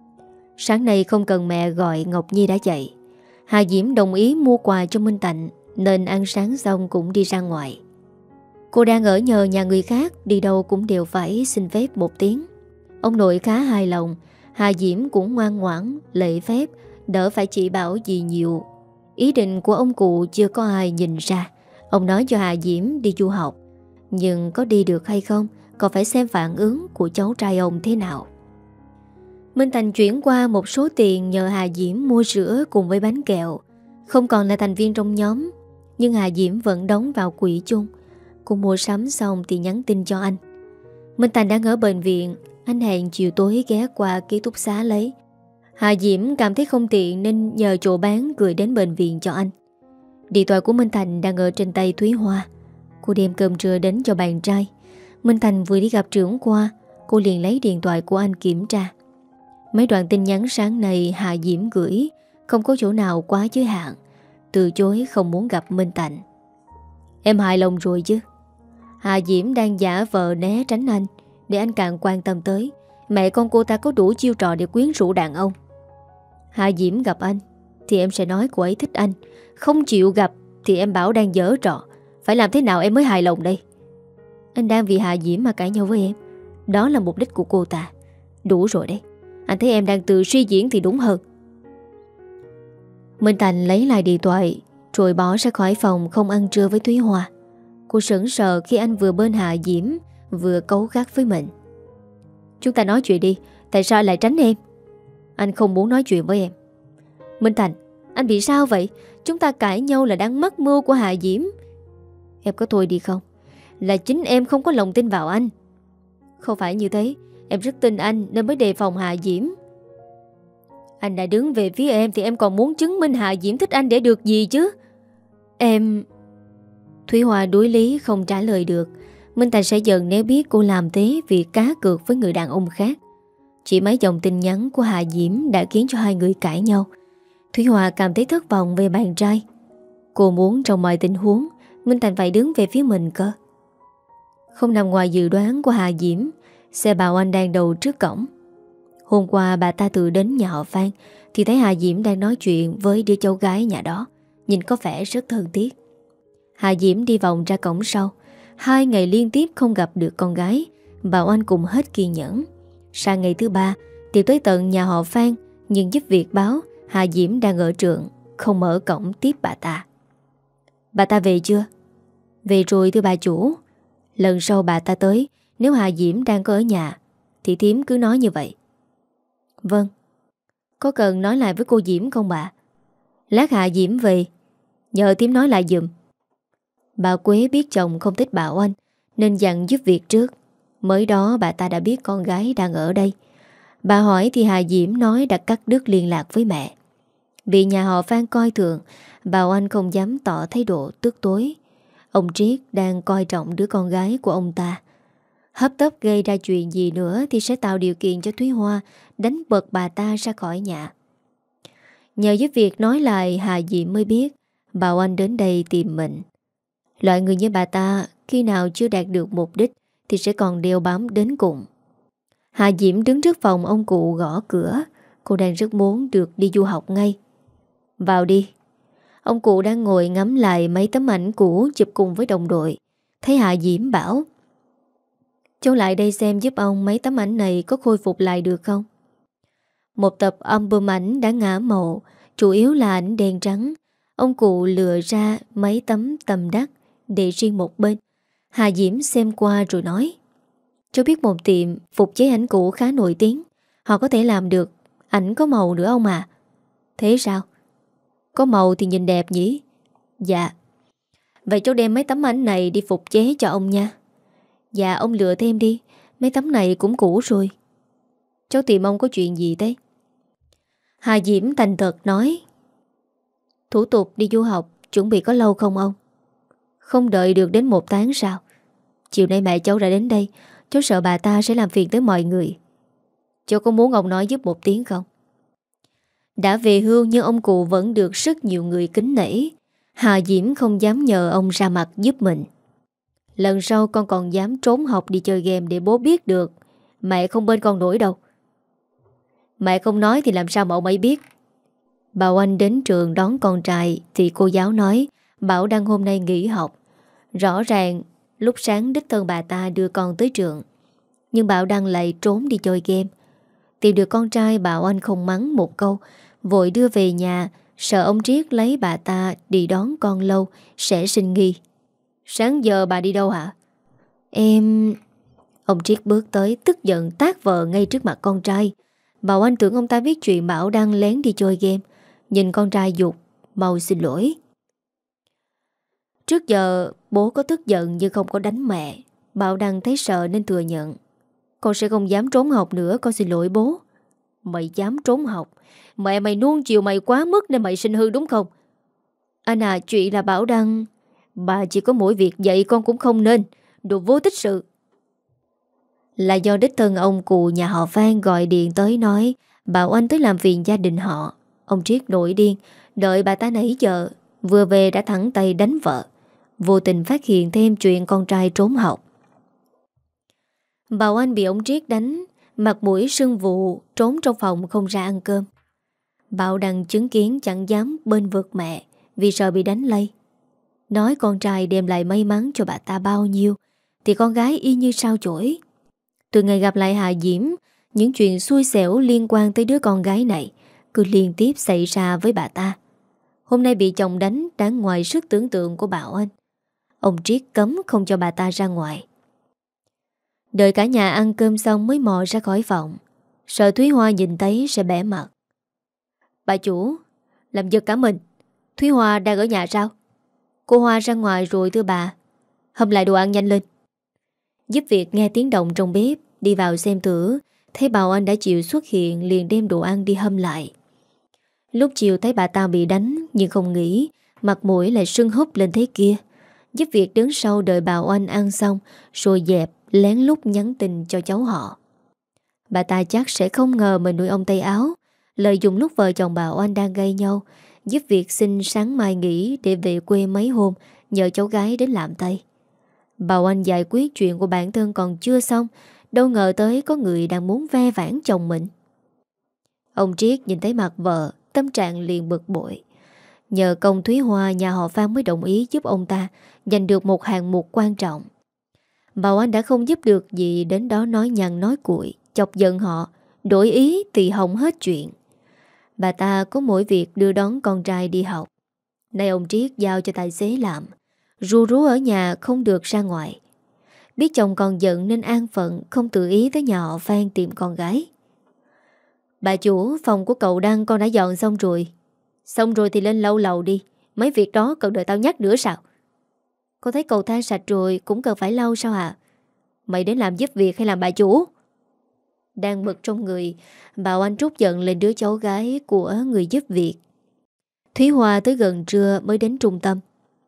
Speaker 1: Sáng nay không cần mẹ gọi Ngọc Nhi đã dậy. Hà Diễm đồng ý mua quà cho Minh Tạnh, nên ăn sáng xong cũng đi ra ngoài. Cô đang ở nhờ nhà người khác, đi đâu cũng đều phải xin phép một tiếng. Ông nội khá hài lòng. Hà Diễm cũng ngoan ngoãn, lễ phép, đỡ phải chỉ bảo gì nhiều. Ý định của ông cụ chưa có ai nhìn ra. Ông nói cho Hà Diễm đi du học, nhưng có đi được hay không còn phải xem phản ứng của cháu trai ông thế nào. Minh Thành chuyển qua một số tiền nhờ Hà Diễm mua sữa cùng với bánh kẹo. Không còn là thành viên trong nhóm, nhưng Hà Diễm vẫn đóng vào quỹ chung. Cô mua sắm xong thì nhắn tin cho anh. Minh Thành đang ở bệnh viện, anh hẹn chiều tối ghé qua ký túc xá lấy. Hà Diễm cảm thấy không tiện nên nhờ chỗ bán gửi đến bệnh viện cho anh. Điện thoại của Minh Thành đang ở trên tay Thúy Hoa. Cô đem cơm trưa đến cho bạn trai. Minh Thành vừa đi gặp trưởng khoa, cô liền lấy điện thoại của anh kiểm tra. Mấy đoạn tin nhắn sáng nay Hà Diễm gửi không có chỗ nào quá giới hạn. Từ chối không muốn gặp Minh Thành. Em hài lòng rồi chứ? Hà Diễm đang giả vờ né tránh anh để anh càng quan tâm tới. Mẹ con cô ta có đủ chiêu trò để quyến rũ đàn ông. Hà Diễm gặp anh thì em sẽ nói cô ấy thích anh. Không chịu gặp thì em bảo đang giở trò. Phải làm thế nào em mới hài lòng đây? Anh đang vì Hà Diễm mà cãi nhau với em. Đó là mục đích của cô ta. Đủ rồi đấy. Anh thấy em đang tự suy diễn thì đúng hơn. Minh Thành lấy lại điện thoại rồi bỏ ra khỏi phòng không ăn trưa với Thúy Hoa. Cô sững sờ khi anh vừa bên Hà Diễm vừa cấu gắt với mình. Chúng ta nói chuyện đi. Tại sao lại tránh em? Anh không muốn nói chuyện với em. Minh Thành, anh bị sao vậy? Chúng ta cãi nhau là đang mắc mưu của Hà Diễm. Em có thôi đi không? Là chính em không có lòng tin vào anh. Không phải như thế. Em rất tin anh nên mới đề phòng Hà Diễm. Anh đã đứng về phía em thì em còn muốn chứng minh Hà Diễm thích anh để được gì chứ? Em... Thúy Hoa đuối lý không trả lời được. Minh Thành sẽ giận nếu biết cô làm thế vì cá cược với người đàn ông khác. Chỉ mấy dòng tin nhắn của Hà Diễm đã khiến cho hai người cãi nhau. Thúy Hoa cảm thấy thất vọng về bạn trai. Cô muốn trong mọi tình huống Minh Thành phải đứng về phía mình cơ. Không nằm ngoài dự đoán của Hà Diễm, xe bảo anh đang đậu trước cổng. Hôm qua bà ta tự đến nhà họ Phan thì thấy Hà Diễm đang nói chuyện với đứa cháu gái nhà đó. Nhìn có vẻ rất thân thiết. Hà Diễm đi vòng ra cổng sau. Hai ngày liên tiếp không gặp được con gái, bảo anh cùng hết kiên nhẫn. Sang ngày thứ ba tìm tới tận nhà họ Phan, nhưng giúp việc báo Hà Diễm đang ở trường, không mở cổng tiếp bà ta. Bà ta về chưa? Về rồi thưa bà chủ. Lần sau bà ta tới, nếu Hà Diễm đang có ở nhà thì thím cứ nói như vậy. Vâng. Có cần nói lại với cô Diễm không bà? Lát hạ Diễm về, nhờ thím nói lại giùm. Bà Quế biết chồng không thích Bảo Anh nên dặn giúp việc trước. Mới đó bà ta đã biết con gái đang ở đây. Bà hỏi thì Hà Diễm nói đã cắt đứt liên lạc với mẹ. Vì nhà họ Phan coi thường, Bảo Anh không dám tỏ thái độ tức tối. Ông Triết đang coi trọng đứa con gái của ông ta. Hấp tấp gây ra chuyện gì nữa thì sẽ tạo điều kiện cho Thúy Hoa đánh bật bà ta ra khỏi nhà. Nhờ giúp việc nói lại, Hà Diễm mới biết Bảo Anh đến đây tìm mình. Loại người như bà ta khi nào chưa đạt được mục đích thì sẽ còn đeo bám đến cùng. Hà Diễm đứng trước phòng ông cụ gõ cửa. Cô đang rất muốn được đi du học ngay. Vào đi. Ông cụ đang ngồi ngắm lại mấy tấm ảnh cũ chụp cùng với đồng đội. Thấy Hà Diễm bảo: cháu lại đây xem giúp ông mấy tấm ảnh này có khôi phục lại được không? Một tập album ảnh đã ngả màu, chủ yếu là ảnh đen trắng. Ông cụ lựa ra mấy tấm tầm đắt để riêng một bên. Hà Diễm xem qua rồi nói: cháu biết một tiệm phục chế ảnh cũ khá nổi tiếng. Họ có thể làm được ảnh có màu nữa ông à? Thế sao? Có màu thì nhìn đẹp nhỉ? Dạ. Vậy cháu đem mấy tấm ảnh này đi phục chế cho ông nha. Dạ ông lựa thêm đi, mấy tấm này cũng cũ rồi. Cháu tìm ông có chuyện gì thế? Hà Diễm thành thật nói: thủ tục đi du học chuẩn bị có lâu không ông? Không đợi được đến một tháng sao? Chiều nay mẹ cháu đã đến đây. Cháu sợ bà ta sẽ làm phiền tới mọi người. Cháu có muốn ông nói giúp một tiếng không? Đã về hưu nhưng ông cụ vẫn được rất nhiều người kính nể. Hà Diễm không dám nhờ ông ra mặt giúp mình. Lần sau con còn dám trốn học đi chơi game để bố biết được mẹ không bên con nổi đâu. Mẹ không nói thì làm sao mà ông ấy biết? Bảo Anh đến trường đón con trai thì cô giáo nói Bảo Đăng hôm nay nghỉ học. Rõ ràng lúc sáng đích thân bà ta đưa con tới trường, nhưng Bảo Đăng lại trốn đi chơi game. Tìm được con trai, Bảo Anh không mắng một câu, vội đưa về nhà, sợ ông Triết lấy bà ta đi đón con lâu sẽ sinh nghi. Sáng giờ bà đi đâu hả? Em... Ông Triết bước tới tức giận tát vợ ngay trước mặt con trai. Bảo Anh tưởng ông ta biết chuyện Bảo đang lén đi chơi game. Nhìn con trai dục: mau xin lỗi. Trước giờ bố có tức giận nhưng không có đánh mẹ. Bảo Đăng thấy sợ nên thừa nhận: con sẽ không dám trốn học nữa, con xin lỗi bố. Mày dám trốn học? Mẹ mày nuông chiều mày quá mức nên mày sinh hư đúng không? Anh à, chuyện là Bảo Đăng, bà chỉ có mỗi việc dạy con cũng không nên. Đồ vô tích sự. Là do đích thân ông cụ nhà họ Phan gọi điện tới nói Bảo Anh tới làm phiền gia đình họ. Ông Triết nổi điên, đợi bà ta nãy giờ, vừa về đã thẳng tay đánh vợ. Vô tình phát hiện thêm chuyện con trai trốn học. Bảo Anh bị ông Triết đánh, mặt mũi sưng vụ, trốn trong phòng không ra ăn cơm. Bảo Đăng chứng kiến chẳng dám bên vực mẹ vì sợ bị đánh lây. Nói con trai đem lại may mắn cho bà ta bao nhiêu thì con gái y như sao chổi. Từ ngày gặp lại Hà Diễm, những chuyện xui xẻo liên quan tới đứa con gái này cứ liên tiếp xảy ra với bà ta. Hôm nay bị chồng đánh đã ngoài sức tưởng tượng của Bảo Anh. Ông Triết cấm không cho bà ta ra ngoài. Đợi cả nhà ăn cơm xong mới mò ra khỏi phòng, sợ Thúy Hoa nhìn thấy sẽ bẻ mặt. Bà chủ, làm giật cả mình. Thúy Hoa đang ở nhà sao? Cô Hoa ra ngoài rồi thưa bà. Hâm lại đồ ăn nhanh lên. Giúp việc nghe tiếng động trong bếp, đi vào xem thử, thấy Bảo Anh đã chịu xuất hiện liền đem đồ ăn đi hâm lại. Lúc chiều thấy bà ta bị đánh nhưng không nghĩ, mặt mũi lại sưng húp lên thế kia. Giúp việc đứng sau đợi Bảo Anh ăn xong rồi dẹp lén lút nhắn tin cho cháu họ. Bà ta chắc sẽ không ngờ mình nuôi ông tay áo, lợi dụng lúc vợ chồng Bảo Anh đang gây nhau, giúp việc xin sáng mai nghỉ để về quê mấy hôm, nhờ cháu gái đến làm tay. Bảo Anh giải quyết chuyện của bản thân còn chưa xong, đâu ngờ tới có người đang muốn ve vãn chồng mình. Ông Triết nhìn thấy mặt vợ, tâm trạng liền bực bội. Nhờ công Thúy Hoa, nhà họ Phan mới đồng ý giúp ông ta giành được một hạng mục quan trọng. Bảo Anh đã không giúp được gì, đến đó nói nhằn nói cuội, chọc giận họ, đổi ý thì hỏng hết chuyện. Bà ta có mỗi việc đưa đón con trai đi học. Nay ông Triết giao cho tài xế làm, ru rú ở nhà không được ra ngoài. Biết chồng còn giận nên an phận không tự ý tới nhà họ Phan tìm con gái. Bà chủ, phòng của cậu Đăng con đã dọn xong rồi. Xong rồi thì lên lâu lầu đi. Mấy việc đó cần đợi tao nhắc nữa sao? Con thấy cầu thang sạch rồi cũng cần phải lau sao hả? Mày đến làm giúp việc hay làm bà chủ? Đang bực trong người, Bảo Anh trút giận lên đứa cháu gái của người giúp việc. Thúy Hoa tới gần trưa mới đến trung tâm.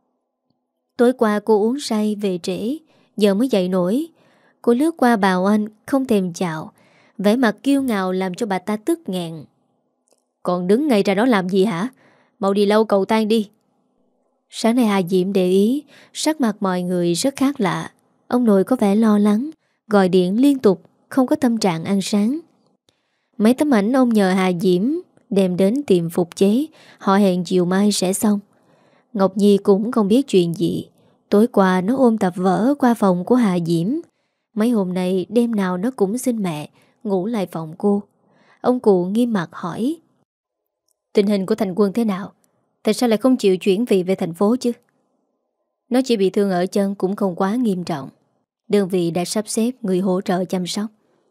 Speaker 1: Tối qua cô uống say về trễ, giờ mới dậy nổi. Cô lướt qua Bảo Anh không thèm chào, vẻ mặt kiêu ngạo làm cho bà ta tức nghẹn. Còn đứng ngay ra đó làm gì hả? Mau đi lau cầu thang đi. Sáng nay Hà Diễm để ý sắc mặt mọi người rất khác lạ. Ông nội có vẻ lo lắng, gọi điện liên tục, không có tâm trạng ăn sáng. Mấy tấm ảnh ông nhờ Hà Diễm đem đến tiệm phục chế, họ hẹn chiều mai sẽ xong. Ngọc Nhi cũng không biết chuyện gì. Tối qua nó ôm tập vở qua phòng của Hà Diễm. Mấy hôm nay đêm nào nó cũng xin mẹ ngủ lại phòng cô. Ông cụ nghiêm mặt hỏi: tình hình của Thành Quân thế nào? Tại sao lại không chịu chuyển vị về thành phố chứ? Nó chỉ bị thương ở chân cũng không quá nghiêm trọng. Đơn vị đã sắp xếp người hỗ trợ chăm sóc.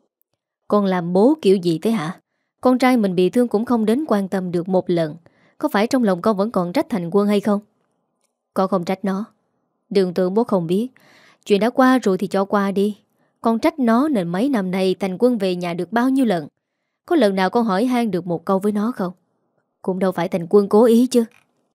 Speaker 1: Con làm bố kiểu gì thế hả? Con trai mình bị thương cũng không đến quan tâm được một lần. Có phải trong lòng con vẫn còn trách Thành Quân hay không? Con không trách nó. Đừng tưởng bố không biết. Chuyện đã qua rồi thì cho qua đi. Con trách nó nên mấy năm nay Thành Quân về nhà được bao nhiêu lần. Có lần nào con hỏi han được một câu với nó không? Cũng đâu phải Thành Quân cố ý chứ.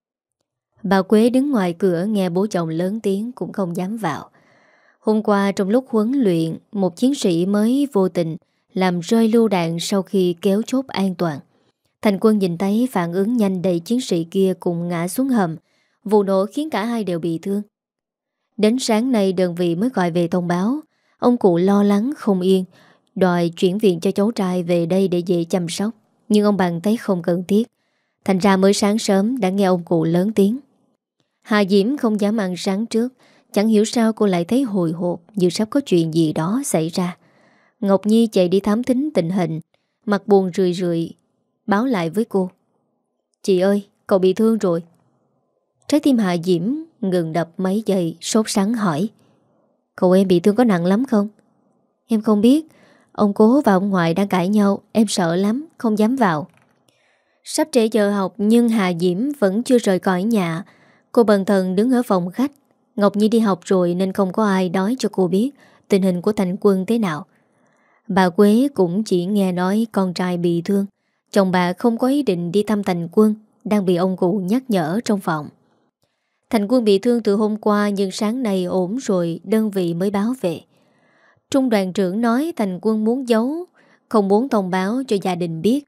Speaker 1: Bà Quế đứng ngoài cửa nghe bố chồng lớn tiếng cũng không dám vào. Hôm qua trong lúc huấn luyện, một chiến sĩ mới vô tình làm rơi lưu đạn sau khi kéo chốt an toàn. Thành Quân nhìn thấy phản ứng nhanh đẩy chiến sĩ kia cùng ngã xuống hầm. Vụ nổ khiến cả hai đều bị thương. Đến sáng nay đơn vị mới gọi về thông báo. Ông cụ lo lắng không yên, đòi chuyển viện cho cháu trai về đây để dễ chăm sóc. Nhưng ông Bằng thấy không cần thiết. Thành ra mới sáng sớm đã nghe ông cụ lớn tiếng. Hà Diễm không dám ăn sáng trước. Chẳng hiểu sao cô lại thấy hồi hộp, như sắp có chuyện gì đó xảy ra. Ngọc Nhi chạy đi thám thính tình hình, mặt buồn rười rượi, báo lại với cô: chị ơi, cậu bị thương rồi. Trái tim Hà Diễm ngừng đập mấy giây, sốt sắng hỏi: cậu em bị thương có nặng lắm không? Em không biết. Ông cố và ông ngoại đang cãi nhau, em sợ lắm, không dám vào. Sắp trễ giờ học nhưng Hà Diễm vẫn chưa rời khỏi nhà. Cô bần thần đứng ở phòng khách. Ngọc Nhi đi học rồi nên không có ai nói cho cô biết tình hình của Thành Quân thế nào. Bà Quế cũng chỉ nghe nói con trai bị thương. Chồng bà không có ý định đi thăm Thành Quân, đang bị ông cụ nhắc nhở trong phòng. Thành Quân bị thương từ hôm qua nhưng sáng nay ổn rồi đơn vị mới báo về. Trung đoàn trưởng nói Thành Quân muốn giấu, không muốn thông báo cho gia đình biết.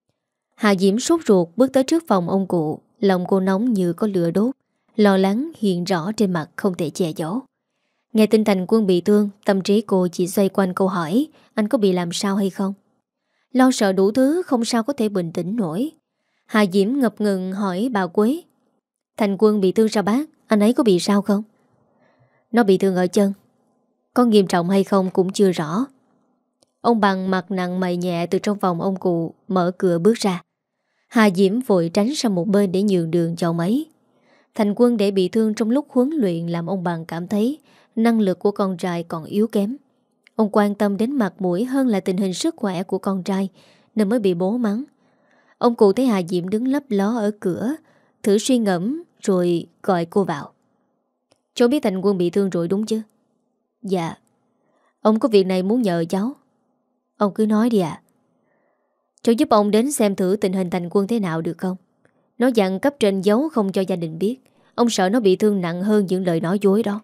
Speaker 1: Hà Diễm sốt ruột bước tới trước phòng ông cụ, lòng cô nóng như có lửa đốt, lo lắng hiện rõ trên mặt không thể che giấu. Nghe tin Thành Quân bị thương, tâm trí cô chỉ xoay quanh câu hỏi anh có bị làm sao hay không. Lo sợ đủ thứ không sao có thể bình tĩnh nổi. Hà Diễm ngập ngừng hỏi bà Quế: Thành Quân bị thương sao bác? Anh ấy có bị sao không? Nó bị thương ở chân. Có nghiêm trọng hay không cũng chưa rõ. Ông Bằng mặt nặng mày nhẹ từ trong phòng ông cụ mở cửa bước ra. Hà Diễm vội tránh sang một bên để nhường đường cho ông ấy. Thành Quân để bị thương trong lúc huấn luyện làm ông Bằng cảm thấy năng lực của con trai còn yếu kém. Ông quan tâm đến mặt mũi hơn là tình hình sức khỏe của con trai nên mới bị bố mắng. Ông cụ thấy Hà Diễm đứng lấp ló ở cửa, thử suy ngẫm rồi gọi cô vào. Cháu biết Thành Quân bị thương rồi đúng chứ? Dạ. Ông có việc này muốn nhờ cháu. Ông cứ nói đi ạ. Cháu giúp ông đến xem thử tình hình Thành Quân thế nào được không? Nó dặn cấp trên giấu không cho gia đình biết. Ông sợ nó bị thương nặng hơn những lời nói dối đó.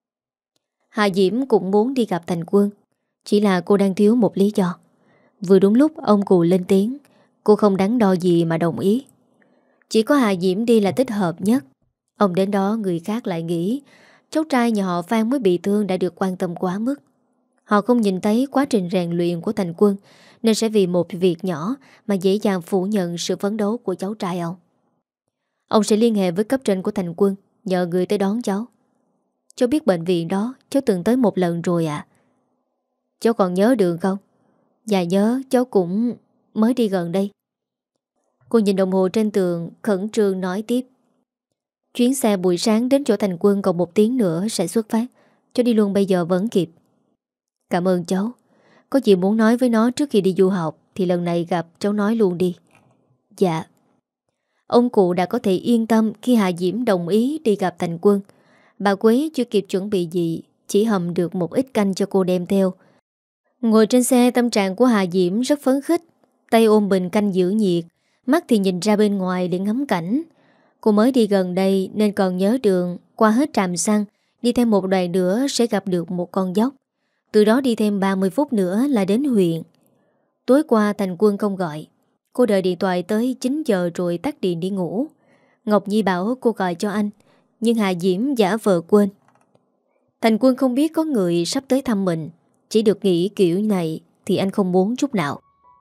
Speaker 1: Hà Diễm cũng muốn đi gặp Thành Quân, chỉ là cô đang thiếu một lý do. Vừa đúng lúc ông cụ lên tiếng, cô không đắn đo gì mà đồng ý. Chỉ có Hà Diễm đi là thích hợp nhất. Ông đến đó người khác lại nghĩ cháu trai nhà họ Phan mới bị thương đã được quan tâm quá mức. Họ không nhìn thấy quá trình rèn luyện của Thành Quân nên sẽ vì một việc nhỏ mà dễ dàng phủ nhận sự phấn đấu của cháu trai ông. Ông sẽ liên hệ với cấp trên của Thành Quân, nhờ người tới đón cháu. Cháu biết bệnh viện đó, cháu từng tới một lần rồi ạ. À? Cháu còn nhớ đường không? Dạ nhớ, cháu cũng mới đi gần đây. Cô nhìn đồng hồ trên tường, khẩn trương nói tiếp. Chuyến xe buổi sáng đến chỗ Thành Quân còn một tiếng nữa sẽ xuất phát. Cháu đi luôn bây giờ vẫn kịp. Cảm ơn cháu. Có gì muốn nói với nó trước khi đi du học thì lần này gặp cháu nói luôn đi. Dạ. Ông cụ đã có thể yên tâm khi Hà Diễm đồng ý đi gặp Thành Quân. Bà Quế chưa kịp chuẩn bị gì, chỉ hầm được một ít canh cho cô đem theo. Ngồi trên xe, tâm trạng của Hà Diễm rất phấn khích. Tay ôm bình canh giữ nhiệt, mắt thì nhìn ra bên ngoài để ngắm cảnh. Cô mới đi gần đây nên còn nhớ đường. Qua hết trạm xăng, đi thêm một đoạn nữa sẽ gặp được một con dốc. Từ đó đi thêm ba mươi phút nữa là đến huyện. Tối qua Thành Quân không gọi. Cô đợi điện thoại tới chín giờ rồi tắt điện đi ngủ. Ngọc Nhi bảo cô gọi cho anh, nhưng Hà Diễm giả vờ quên. Thành Quân không biết có người sắp tới thăm mình. Chỉ được nghĩ kiểu này thì anh không muốn chút nào.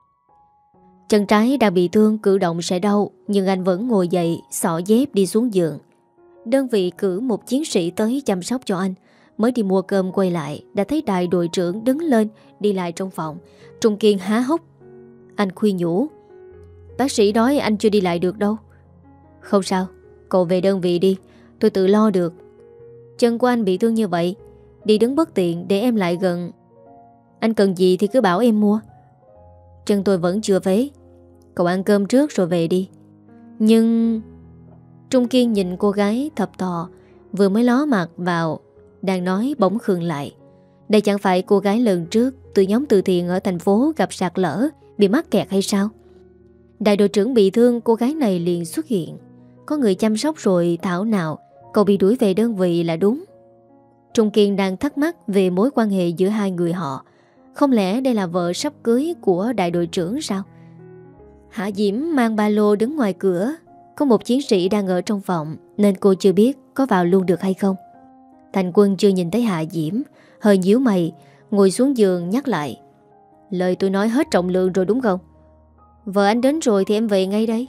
Speaker 1: Chân trái đang bị thương, cử động sẽ đau, nhưng anh vẫn ngồi dậy, xỏ dép đi xuống giường. Đơn vị cử một chiến sĩ tới chăm sóc cho anh. Mới đi mua cơm quay lại, đã thấy đại đội trưởng đứng lên đi lại trong phòng. Trung Kiên há hốc. Anh khuyên nhủ: bác sĩ nói anh chưa đi lại được đâu. Không sao, cậu về đơn vị đi, tôi tự lo được. Chân của anh bị thương như vậy, đi đứng bất tiện, để em lại gần. Anh cần gì thì cứ bảo em mua. Chân tôi vẫn chưa phế. Cậu ăn cơm trước rồi về đi. Nhưng... Trung Kiên nhìn cô gái thập thò vừa mới ló mặt vào, đang nói bỗng khựng lại. Đây chẳng phải cô gái lần trước từ nhóm từ thiện ở thành phố gặp sạt lở, bị mắc kẹt hay sao? Đại đội trưởng bị thương, cô gái này liền xuất hiện. Có người chăm sóc rồi, thảo nào cậu bị đuổi về đơn vị là đúng. Trung Kiên đang thắc mắc về mối quan hệ giữa hai người họ. Không lẽ đây là vợ sắp cưới của đại đội trưởng sao? Hạ Diễm mang ba lô đứng ngoài cửa. Có một chiến sĩ đang ở trong phòng nên cô chưa biết có vào luôn được hay không. Thành Quân chưa nhìn thấy Hạ Diễm, hơi nhíu mày, ngồi xuống giường nhắc lại: lời tôi nói hết trọng lượng rồi đúng không? Vợ anh đến rồi thì em về ngay đây.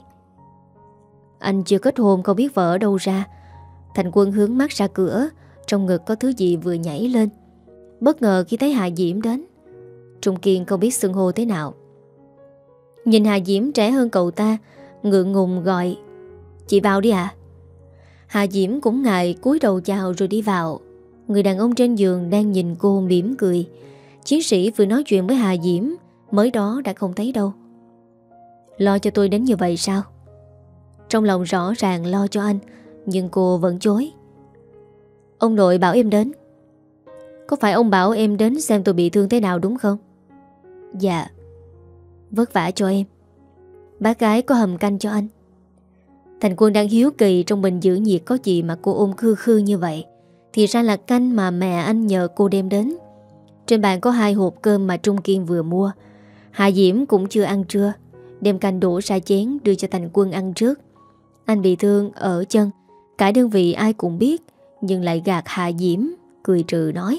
Speaker 1: Anh chưa kết hôn không biết vợ ở đâu ra. Thành Quân hướng mắt ra cửa, trong ngực có thứ gì vừa nhảy lên. Bất ngờ khi thấy Hạ Diễm đến. Trung Kiên không biết xưng hô thế nào. Nhìn Hạ Diễm trẻ hơn cậu ta, ngượng ngùng gọi: chị vào đi ạ. À? Hạ Diễm cũng ngại cúi đầu chào rồi đi vào. Người đàn ông trên giường đang nhìn cô mỉm cười. Chiến sĩ vừa nói chuyện với Hạ Diễm mới đó đã không thấy đâu. Lo cho tôi đến như vậy sao? Trong lòng rõ ràng lo cho anh, nhưng cô vẫn chối. Ông nội bảo em đến. Có phải ông bảo em đến xem tôi bị thương thế nào đúng không? Dạ. Vất vả cho em. Bác gái có hầm canh cho anh. Thành Quân đang hiếu kỳ trong bình giữ nhiệt có gì mà cô ôm khư khư như vậy. Thì ra là canh mà mẹ anh nhờ cô đem đến. Trên bàn có hai hộp cơm mà Trung Kiên vừa mua. Hạ Diễm cũng chưa ăn trưa, đem canh đổ ra chén đưa cho Thành Quân ăn trước. Anh bị thương ở chân, cả đơn vị ai cũng biết, nhưng lại gạt Hạ Diễm, cười trừ nói: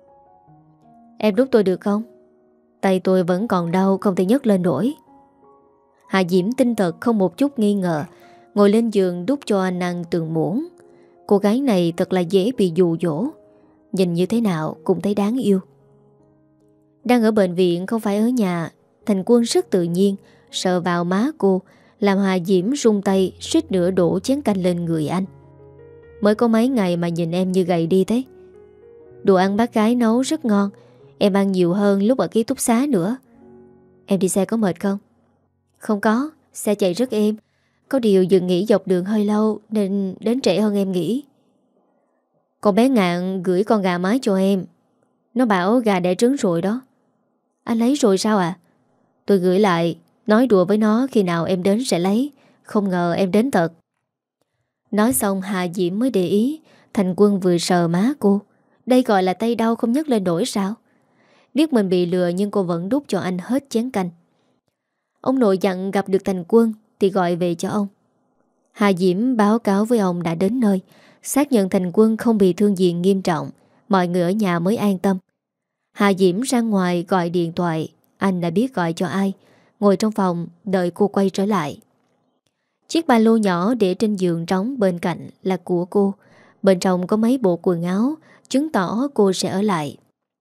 Speaker 1: em đút tôi được không? Tay tôi vẫn còn đau, không thể nhấc lên nổi. Hạ Diễm tinh tật không một chút nghi ngờ, ngồi lên giường đút cho anh ăn từng muỗng. Cô gái này thật là dễ bị dụ dỗ, nhìn như thế nào cũng thấy đáng yêu. Đang ở bệnh viện không phải ở nhà, Thành Quân rất tự nhiên sờ vào má cô, làm Hạ Diễm run tay suýt nữa đổ chén canh lên người anh. Mới có mấy ngày mà nhìn em như gầy đi thế. Đồ ăn bác gái nấu rất ngon, em ăn nhiều hơn lúc ở ký túc xá nữa. Em đi xe có mệt không? Không có, xe chạy rất êm. Có điều dừng nghỉ dọc đường hơi lâu nên đến trễ hơn em nghĩ. Con bé Ngạn gửi con gà mái cho em. Nó bảo gà đẻ trứng rồi đó. Anh lấy rồi sao à? Tôi gửi lại, nói đùa với nó khi nào em đến sẽ lấy. Không ngờ em đến thật. Nói xong Hà Diễm mới để ý Thành Quân vừa sờ má cô. Đây gọi là tay đau không nhấc lên nổi sao? Biết mình bị lừa nhưng cô vẫn đút cho anh hết chén canh. Ông nội dặn gặp được Thành Quân thì gọi về cho ông. Hà Diễm báo cáo với ông đã đến nơi, xác nhận Thành Quân không bị thương gì nghiêm trọng, mọi người ở nhà mới an tâm. Hà Diễm ra ngoài gọi điện thoại, anh đã biết gọi cho ai, ngồi trong phòng đợi cô quay trở lại. Chiếc ba lô nhỏ để trên giường trống bên cạnh là của cô, bên trong có mấy bộ quần áo, chứng tỏ cô sẽ ở lại.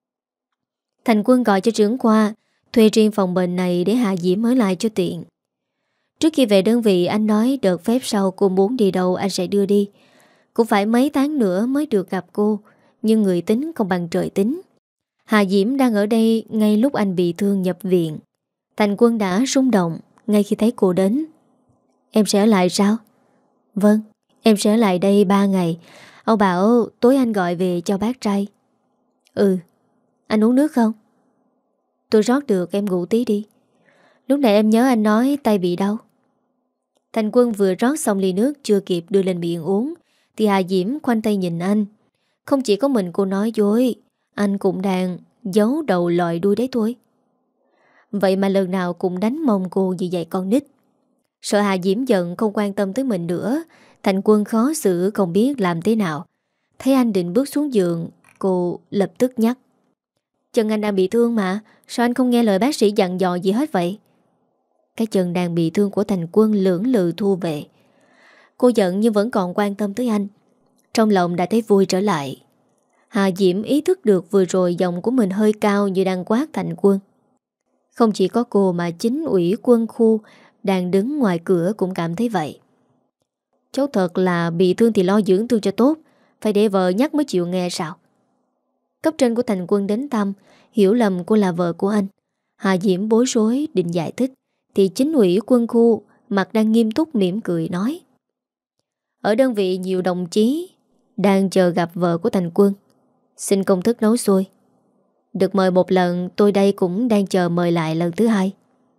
Speaker 1: Thành Quân gọi cho trưởng khoa, thuê riêng phòng bệnh này để Hà Diễm ở lại cho tiện. Trước khi về đơn vị anh nói đợt phép sau cô muốn đi đâu anh sẽ đưa đi. Cũng phải mấy tháng nữa mới được gặp cô, Nhưng người tính không bằng trời tính. Hà Diễm đang ở đây ngay lúc anh bị thương nhập viện. Thành Quân đã rung động ngay khi thấy cô đến. Em sẽ ở lại sao? Vâng, em sẽ ở lại đây ba ngày. Ông bảo tối anh gọi về cho bác trai. Ừ. Anh uống nước không? Tôi rót được, em ngủ tí đi. Lúc nãy em nhớ anh nói tay bị đau. Thành Quân vừa rót xong ly nước chưa kịp đưa lên miệng uống thì Hà Diễm khoanh tay nhìn anh. Không chỉ có mình cô nói dối, anh cũng đang giấu đầu lòi đuôi đấy thôi. Vậy mà lần nào cũng đánh mông cô như vậy con nít. Sợ Hà Diễm giận không quan tâm tới mình nữa, Thành Quân khó xử không biết làm thế nào. Thấy anh định bước xuống giường, cô lập tức nhắc. Chân anh đang bị thương mà, sao anh không nghe lời bác sĩ dặn dò gì hết vậy? Cái chân đang bị thương của Thành Quân lưỡng lự thu về. Cô giận nhưng vẫn còn quan tâm tới anh. Trong lòng đã thấy vui trở lại. Hà Diễm ý thức được vừa rồi giọng của mình hơi cao như đang quát Thành Quân. Không chỉ có cô mà chính ủy quân khu đang đứng ngoài cửa cũng cảm thấy vậy. Cháu thật là bị thương thì lo dưỡng thương cho tốt, phải để vợ nhắc mới chịu nghe sao? Cấp trên của Thành Quân đến thăm, hiểu lầm cô là vợ của anh. Hà Diễm bối rối định giải thích thì chính ủy quân khu mặt đang nghiêm túc mỉm cười nói. Ở đơn vị nhiều đồng chí đang chờ gặp vợ của Thành Quân, xin công thức nấu xôi. Được mời một lần, tôi đây cũng đang chờ mời lại lần thứ hai.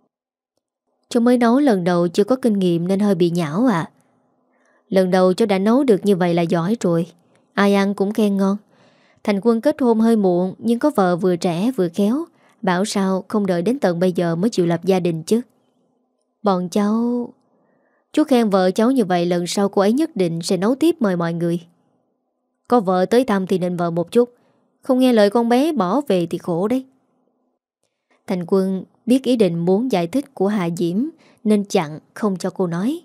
Speaker 1: Cháu mới nấu lần đầu chưa có kinh nghiệm nên hơi bị nhão à. Lần đầu cháu đã nấu được như vậy là giỏi rồi. Ai ăn cũng khen ngon. Thành Quân kết hôn hơi muộn nhưng có vợ vừa trẻ vừa khéo. Bảo sao không đợi đến tận bây giờ mới chịu lập gia đình chứ. Bọn cháu... Chú khen vợ cháu như vậy, lần sau cô ấy nhất định sẽ nấu tiếp mời mọi người. Có vợ tới thăm thì nên vợ một chút. Không nghe lời con bé bỏ về thì khổ đấy. Thành Quân biết ý định muốn giải thích của Hà Diễm nên chặn không cho cô nói.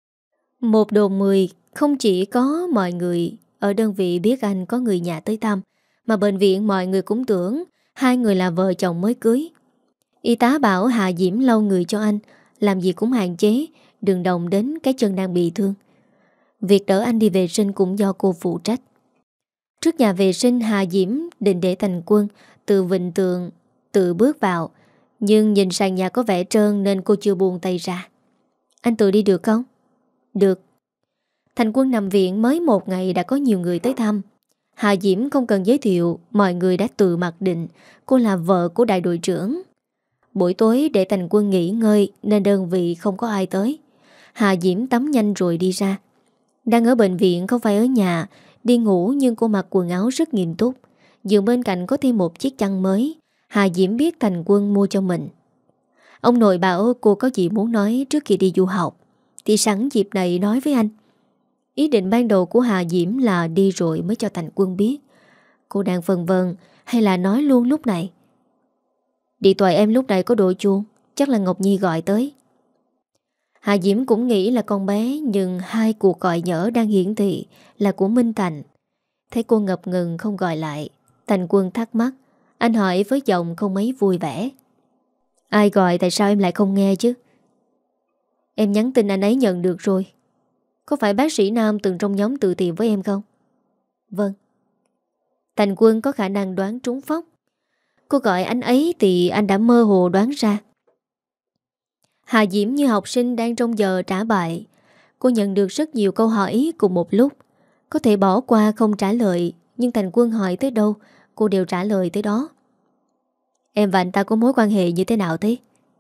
Speaker 1: Một đồn mười, không chỉ có mọi người ở đơn vị biết anh có người nhà tới thăm, mà bệnh viện mọi người cũng tưởng hai người là vợ chồng mới cưới. Y tá bảo Hà Diễm lau người cho anh, làm gì cũng hạn chế, đừng động đến cái chân đang bị thương. Việc đỡ anh đi vệ sinh cũng do cô phụ trách. Trước nhà vệ sinh, Hà Diễm định để Thành Quân từ vịnh tường tự bước vào, nhưng nhìn sàn nhà có vẻ trơn nên cô chưa buông tay ra. Anh tự đi được không? Được. Thành Quân nằm viện mới một ngày đã có nhiều người tới thăm. Hà Diễm không cần giới thiệu, mọi người đã tự mặc định cô là vợ của đại đội trưởng. Buổi tối để Thành Quân nghỉ ngơi nên đơn vị không có ai tới. Hà Diễm tắm nhanh rồi đi ra. Đang ở bệnh viện không phải ở nhà, đi ngủ nhưng cô mặc quần áo rất nghiêm túc. Giường bên cạnh có thêm một chiếc chăn mới, Hà Diễm biết Thành Quân mua cho mình. Ông nội bảo cô có gì muốn nói trước khi đi du học thì sẵn dịp này nói với anh. Ý định ban đầu của Hà Diễm là đi rồi mới cho Thành Quân biết. Cô đang phân vân hay là nói luôn lúc này? Điện thoại em lúc này có đổ chuông, chắc là Ngọc Nhi gọi tới. Hà Diễm cũng nghĩ là con bé, nhưng hai cuộc gọi nhỡ đang hiển thị là của Minh Thành. Thấy cô ngập ngừng không gọi lại, Thành Quân thắc mắc. Anh hỏi với giọng không mấy vui vẻ. Ai gọi, tại sao em lại không nghe chứ? Em nhắn tin anh ấy nhận được rồi. Có phải bác sĩ Nam từng trong nhóm từ thiện với em không? Vâng. Thành Quân có khả năng đoán trúng phóc. Cô gọi anh ấy thì anh đã mơ hồ đoán ra. Hà Diễm như học sinh đang trong giờ trả bài. Cô nhận được rất nhiều câu hỏi cùng một lúc. Có thể bỏ qua không trả lời, nhưng Thành Quân hỏi tới đâu cô đều trả lời tới đó. Em và anh ta có mối quan hệ như thế nào thế?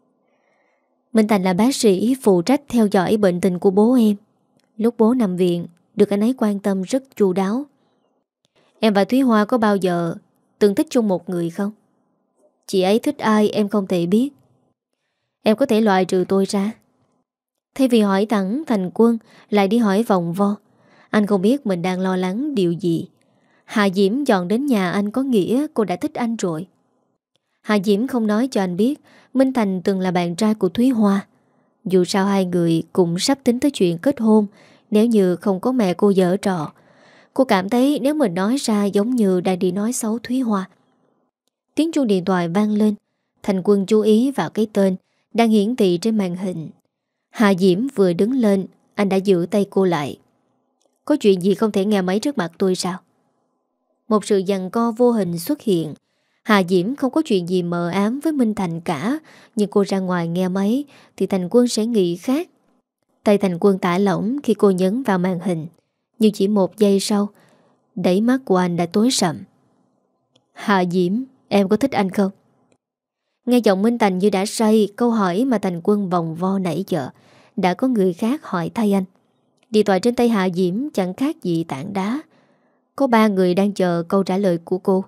Speaker 1: Minh Thành là bác sĩ phụ trách theo dõi bệnh tình của bố em. Lúc bố nằm viện, được anh ấy quan tâm rất chu đáo. Em và Thúy Hoa có bao giờ từng thích chung một người không? Chị ấy thích ai em không thể biết. Em có thể loại trừ tôi ra. Thay vì hỏi thẳng, Thành Quân lại đi hỏi vòng vo. Anh không biết mình đang lo lắng điều gì. Hà Diễm dọn đến nhà anh có nghĩa cô đã thích anh rồi. Hà Diễm không nói cho anh biết Minh Thành từng là bạn trai của Thúy Hoa. Dù sao hai người cũng sắp tính tới chuyện kết hôn nếu như không có mẹ cô giở trò. Cô cảm thấy nếu mình nói ra giống như đang đi nói xấu Thúy Hoa. Tiếng chuông điện thoại vang lên. Thành Quân chú ý vào cái tên đang hiển thị trên màn hình. Hà Diễm vừa đứng lên, anh đã giữ tay cô lại. Có chuyện gì không thể nghe máy trước mặt tôi sao? Một sự giằng co vô hình xuất hiện. Hà Diễm không có chuyện gì mờ ám với Minh Thành cả, nhưng cô ra ngoài nghe máy thì Thành Quân sẽ nghĩ khác. Tay Thành Quân thả lỏng khi cô nhấn vào màn hình, nhưng chỉ một giây sau, đáy mắt của anh đã tối sầm. Hà Diễm, em có thích anh không? Nghe giọng Minh Thành như đã say, câu hỏi mà Thành Quân vòng vo nãy giờ đã có người khác hỏi thay anh. Điện thoại trên tay Hà Diễm chẳng khác gì tảng đá. Có ba người đang chờ câu trả lời của cô.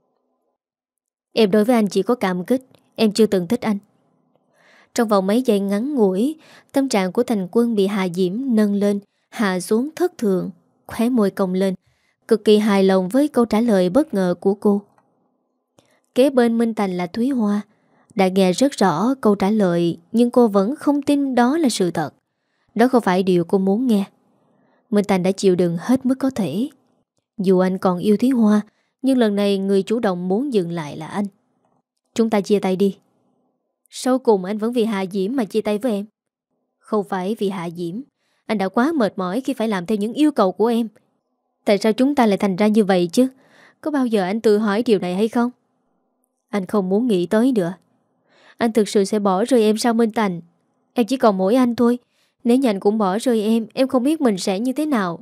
Speaker 1: Em đối với anh chỉ có cảm kích, em chưa từng thích anh. Trong vòng mấy giây ngắn ngủi, tâm trạng của Thành Quân bị Hà Diễm nâng lên, hạ xuống thất thường, khóe môi cong lên, cực kỳ hài lòng với câu trả lời bất ngờ của cô. Kế bên Minh Thành là Thúy Hoa. Đã nghe rất rõ câu trả lời, nhưng cô vẫn không tin đó là sự thật. Đó không phải điều cô muốn nghe. Minh Thành đã chịu đựng hết mức có thể. Dù anh còn yêu Thúy Hoa, nhưng lần này người chủ động muốn dừng lại là anh. Chúng ta chia tay đi. Sau cùng anh vẫn vì Hà Diễm mà chia tay với em. Không phải vì Hà Diễm. Anh đã quá mệt mỏi khi phải làm theo những yêu cầu của em. Tại sao chúng ta lại thành ra như vậy chứ? Có bao giờ anh tự hỏi điều này hay không? Anh không muốn nghĩ tới nữa. Anh thực sự sẽ bỏ rơi em sao Minh Thành? Em chỉ còn mỗi anh thôi. Nếu như anh cũng bỏ rơi em, em không biết mình sẽ như thế nào.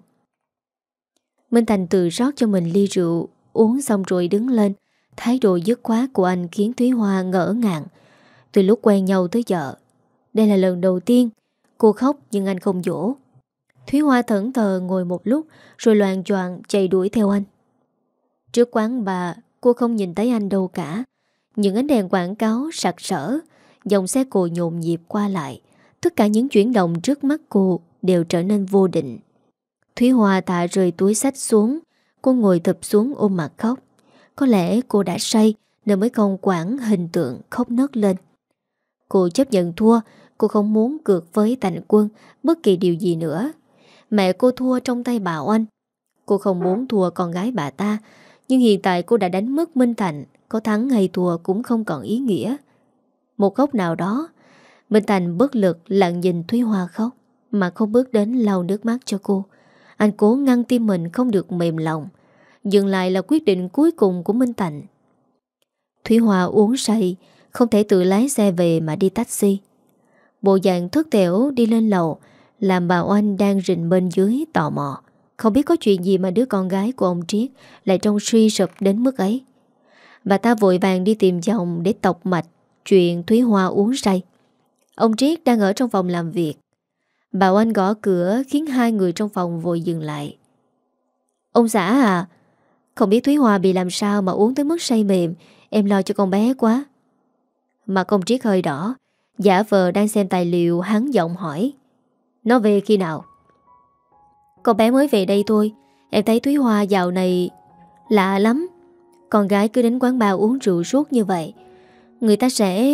Speaker 1: Minh Thành tự rót cho mình ly rượu, uống xong rồi đứng lên. Thái độ dứt khoát của anh khiến Thúy Hoa ngỡ ngàng. Từ lúc quen nhau tới giờ, đây là lần đầu tiên cô khóc nhưng anh không dỗ. Thúy Hoa thẫn thờ ngồi một lúc rồi loạng choạng chạy đuổi theo anh. Trước quán bà, cô không nhìn thấy anh đâu cả. Những ánh đèn quảng cáo sặc sỡ, dòng xe cộ nhộn nhịp qua lại. Tất cả những chuyển động trước mắt cô đều trở nên vô định. Thúy Hoa thả rơi túi xách xuống. Cô ngồi thụp xuống ôm mặt khóc. Có lẽ cô đã say nên mới không quản hình tượng khóc nấc lên. Cô chấp nhận thua. Cô không muốn cược với Thành Quân bất kỳ điều gì nữa. Mẹ cô thua trong tay bà Oanh. Cô không muốn thua con gái bà ta. Nhưng hiện tại cô đã đánh mất Minh Thành. Có thắng hay thua cũng không còn ý nghĩa. Một góc nào đó, Minh Thành bất lực lặng nhìn Thúy Hoa khóc, mà không bước đến lau nước mắt cho cô. Anh cố ngăn tim mình không được mềm lòng. Dừng lại là quyết định cuối cùng của Minh Thành. Thúy Hoa uống say, không thể tự lái xe về mà đi taxi. Bộ dạng thất thểu đi lên lầu, làm bà Oanh đang rình bên dưới tò mò. Không biết có chuyện gì mà đứa con gái của ông Triết lại trông suy sụp đến mức ấy. Bà ta vội vàng đi tìm chồng để tọc mạch chuyện Thúy Hoa uống say. Ông Triết đang ở trong phòng làm việc. Bà Oanh gõ cửa khiến hai người trong phòng vội dừng lại. Ông xã à, không biết Thúy Hoa bị làm sao mà uống tới mức say mềm. Em lo cho con bé quá. Mặt ông Triết hơi đỏ, giả vờ đang xem tài liệu, hắn giọng hỏi. Nó về khi nào? Con bé mới về đây thôi. Em thấy Thúy Hoa dạo này lạ lắm. Con gái cứ đến quán bar uống rượu suốt như vậy, người ta sẽ...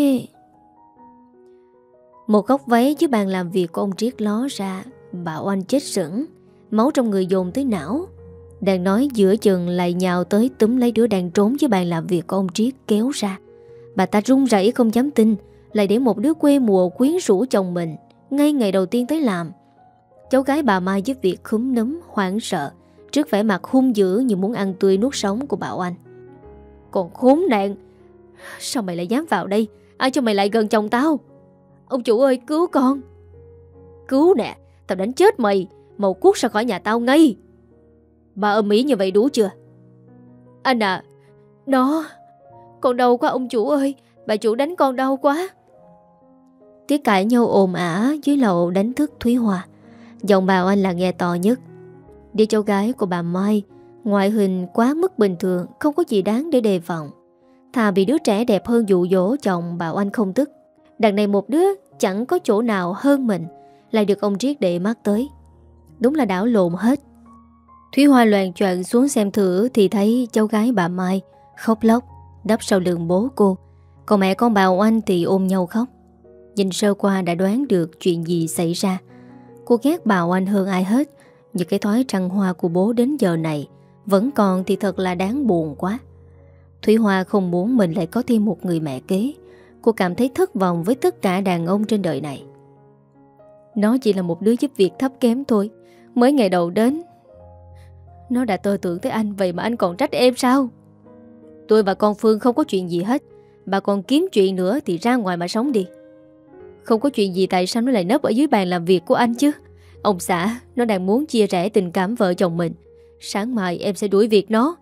Speaker 1: Một góc váy dưới bàn làm việc của ông Triết ló ra. Bà Oanh chết sững, máu trong người dồn tới não. Đang nói giữa chừng lại nhào tới túm lấy đứa đang trốn dưới bàn làm việc của ông Triết kéo ra. Bà ta run rẩy không dám tin, lại để một đứa quê mùa quyến rũ chồng mình ngay ngày đầu tiên tới làm. Cháu gái bà Mai giúp việc khúm núm hoảng sợ trước vẻ mặt hung dữ như muốn ăn tươi nuốt sống của bà Oanh. Còn khốn nạn, sao mày lại dám vào đây? Ai cho mày lại gần chồng tao? Ông chủ ơi, cứu con. Cứu nè, tao đánh chết mày. Mau cút ra khỏi nhà tao ngay. Bà ầm ĩ như vậy đủ chưa? Anh à, nó... Con đau quá ông chủ ơi. Bà chủ đánh con đau quá. Tiếng cãi nhau ồn ả dưới lầu đánh thức Thúy Hoa. Giọng bà Oanh là nghe to nhất. Đứa cháu gái của bà Mai, ngoại hình quá mức bình thường, không có gì đáng để đề phòng. Thà bị đứa trẻ đẹp hơn dụ dỗ chồng, bà Oanh không tức. Đằng này một đứa chẳng có chỗ nào hơn mình lại được ông Triết để mắt tới. Đúng là đảo lộn hết. Thúy Hoa loạng choạng xuống xem thử thì thấy cháu gái bà Mai khóc lóc đắp sau lưng bố cô. Còn mẹ con bà Oanh thì ôm nhau khóc. Nhìn sơ qua đã đoán được chuyện gì xảy ra. Cô ghét bà Oanh hơn ai hết. Nhưng cái thói trăng hoa của bố đến giờ này vẫn còn thì thật là đáng buồn quá. Thúy Hoa không muốn mình lại có thêm một người mẹ kế. Cô cảm thấy thất vọng với tất cả đàn ông trên đời này. Nó chỉ là một đứa giúp việc thấp kém thôi. Mới ngày đầu đến, Nó đã tơ tưởng tới anh, vậy mà anh còn trách em sao? Tôi và con Phương không có chuyện gì hết. Bà còn kiếm chuyện nữa thì ra ngoài mà sống đi. Không có chuyện gì tại sao nó lại nấp ở dưới bàn làm việc của anh chứ? Ông xã, nó đang muốn chia rẽ tình cảm vợ chồng mình. Sáng mai em sẽ đuổi việc nó.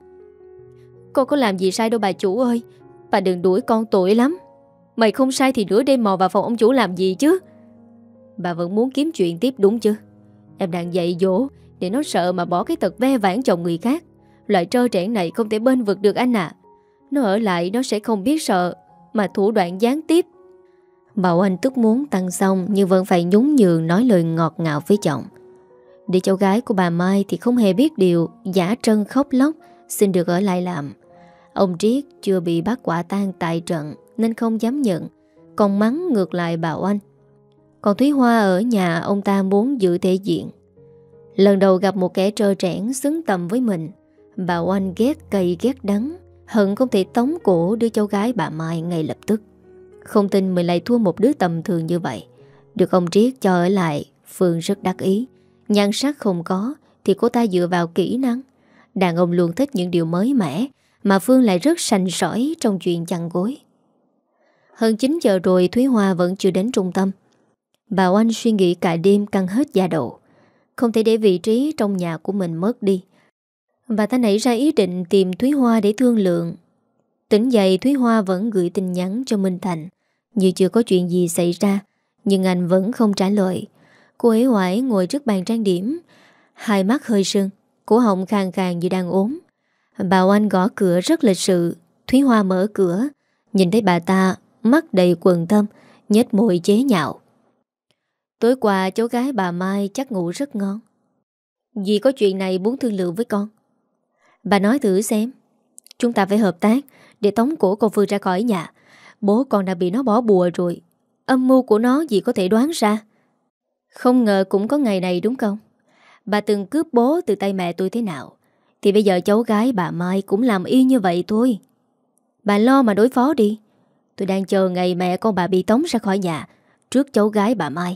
Speaker 1: Con có làm gì sai đâu bà chủ ơi. Bà đừng đuổi con, tội lắm. Mày không sai thì nửa đêm mò vào phòng ông chủ làm gì chứ? Bà vẫn muốn kiếm chuyện tiếp đúng chứ? Em đang dạy dỗ để nó sợ mà bỏ cái tật ve vãn chồng người khác. Loại trơ trẽn này không thể bênh vực được anh à. Nó ở lại nó sẽ không biết sợ, mà thủ đoạn gián tiếp. Bảo Anh tức muốn tăng xong, nhưng vẫn phải nhún nhường nói lời ngọt ngào với chồng. Để cháu gái của bà Mai thì không hề biết điều, giả trân khóc lóc xin được ở lại làm. Ông Triết chưa bị bắt quả tang tại trận nên không dám nhận, còn mắng ngược lại Bảo Anh. Còn Thúy Hoa ở nhà, ông ta muốn giữ thể diện. Lần đầu gặp một kẻ trơ trẽn xứng tầm với mình, Bảo Anh ghét cay ghét đắng, hận không thể tống cổ đứa cháu gái bà Mai ngay lập tức. Không tin mình lại thua một đứa tầm thường như vậy. Được ông Triết cho ở lại, Phương rất đắc ý. Nhan sắc không có thì cô ta dựa vào kỹ năng. Đàn ông luôn thích những điều mới mẻ, mà Phương lại rất sành sỏi trong chuyện chăn gối. Hơn chín giờ rồi Thúy Hoa vẫn chưa đến trung tâm. Bảo Anh suy nghĩ cả đêm căng hết da đầu. Không thể để vị trí trong nhà của mình mất đi. Bà ta nảy ra ý định tìm Thúy Hoa để thương lượng. Tỉnh dậy Thúy Hoa vẫn gửi tin nhắn cho Minh Thành như chưa có chuyện gì xảy ra, nhưng anh vẫn không trả lời. Cô ấy oải ngồi trước bàn trang điểm, hai mắt hơi sưng, cổ họng khàn khàn như đang ốm. Bảo Anh gõ cửa rất lịch sự. Thúy Hoa mở cửa, nhìn thấy bà ta, mắt đầy quầng thâm, nhếch môi chế nhạo. Tối qua cháu gái bà Mai chắc ngủ rất ngon. Dì có chuyện này muốn thương lượng với con. Bà nói thử xem. Chúng ta phải hợp tác để tống cổ con Phương ra khỏi nhà. Bố con đã bị nó bỏ bùa rồi. Âm mưu của nó dì có thể đoán ra. Không ngờ cũng có ngày này đúng không? Bà từng cướp bố từ tay mẹ tôi thế nào, thì bây giờ cháu gái bà Mai cũng làm y như vậy thôi. Bà lo mà đối phó đi. Tôi đang chờ ngày mẹ con bà bị tống ra khỏi nhà trước cháu gái bà Mai.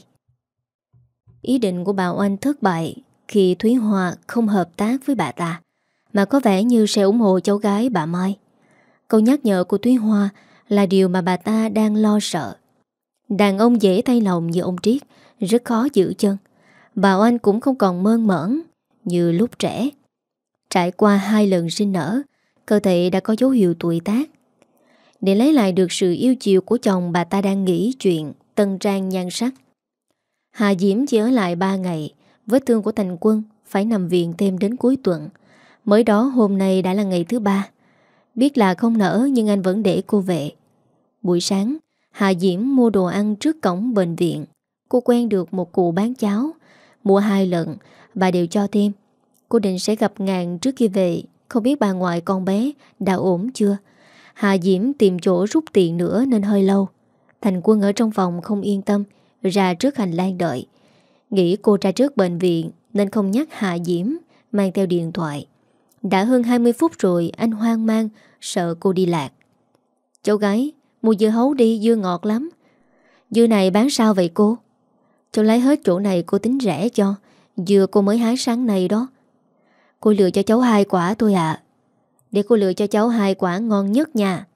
Speaker 1: Ý định của bà Oanh thất bại khi Thúy Hoa không hợp tác với bà ta, mà có vẻ như sẽ ủng hộ cháu gái bà Mai. Câu nhắc nhở của Thúy Hoa là điều mà bà ta đang lo sợ. Đàn ông dễ thay lòng như ông Triết rất khó giữ chân. Bà Oanh cũng không còn mơn mởn như lúc trẻ. Trải qua hai lần sinh nở, cơ thể đã có dấu hiệu tuổi tác. Để lấy lại được sự yêu chiều của chồng, bà ta đang nghĩ chuyện tân trang nhan sắc. Hà Diễm chỉ ở lại ba ngày. Vết thương của Thành Quân phải nằm viện thêm đến cuối tuần. Mới đó hôm nay đã là ngày thứ ba. Biết là không nỡ nhưng anh vẫn để cô về. Buổi sáng, Hà Diễm mua đồ ăn trước cổng bệnh viện. Cô quen được một cụ bán cháo. Mua hai lần, bà đều cho thêm. Cô định sẽ gặp Ngạn trước khi về. Không biết bà ngoại con bé đã ổn chưa. Hà Diễm tìm chỗ rút tiền nữa nên hơi lâu. Thành Quân ở trong phòng không yên tâm, ra trước hành lang đợi. Nghĩ cô ra trước bệnh viện nên không nhắc Hà Diễm mang theo điện thoại. Đã hơn hai mươi phút rồi, anh hoang mang, sợ cô đi lạc. Cháu gái, mua dưa hấu đi, dưa ngọt lắm. Dưa này bán sao vậy cô? Cháu lấy hết chỗ này cô tính rẻ cho. Dưa cô mới hái sáng nay đó. Cô lựa cho cháu hai quả thôi ạ. À. Để cô lựa cho cháu hai quả ngon nhất nha.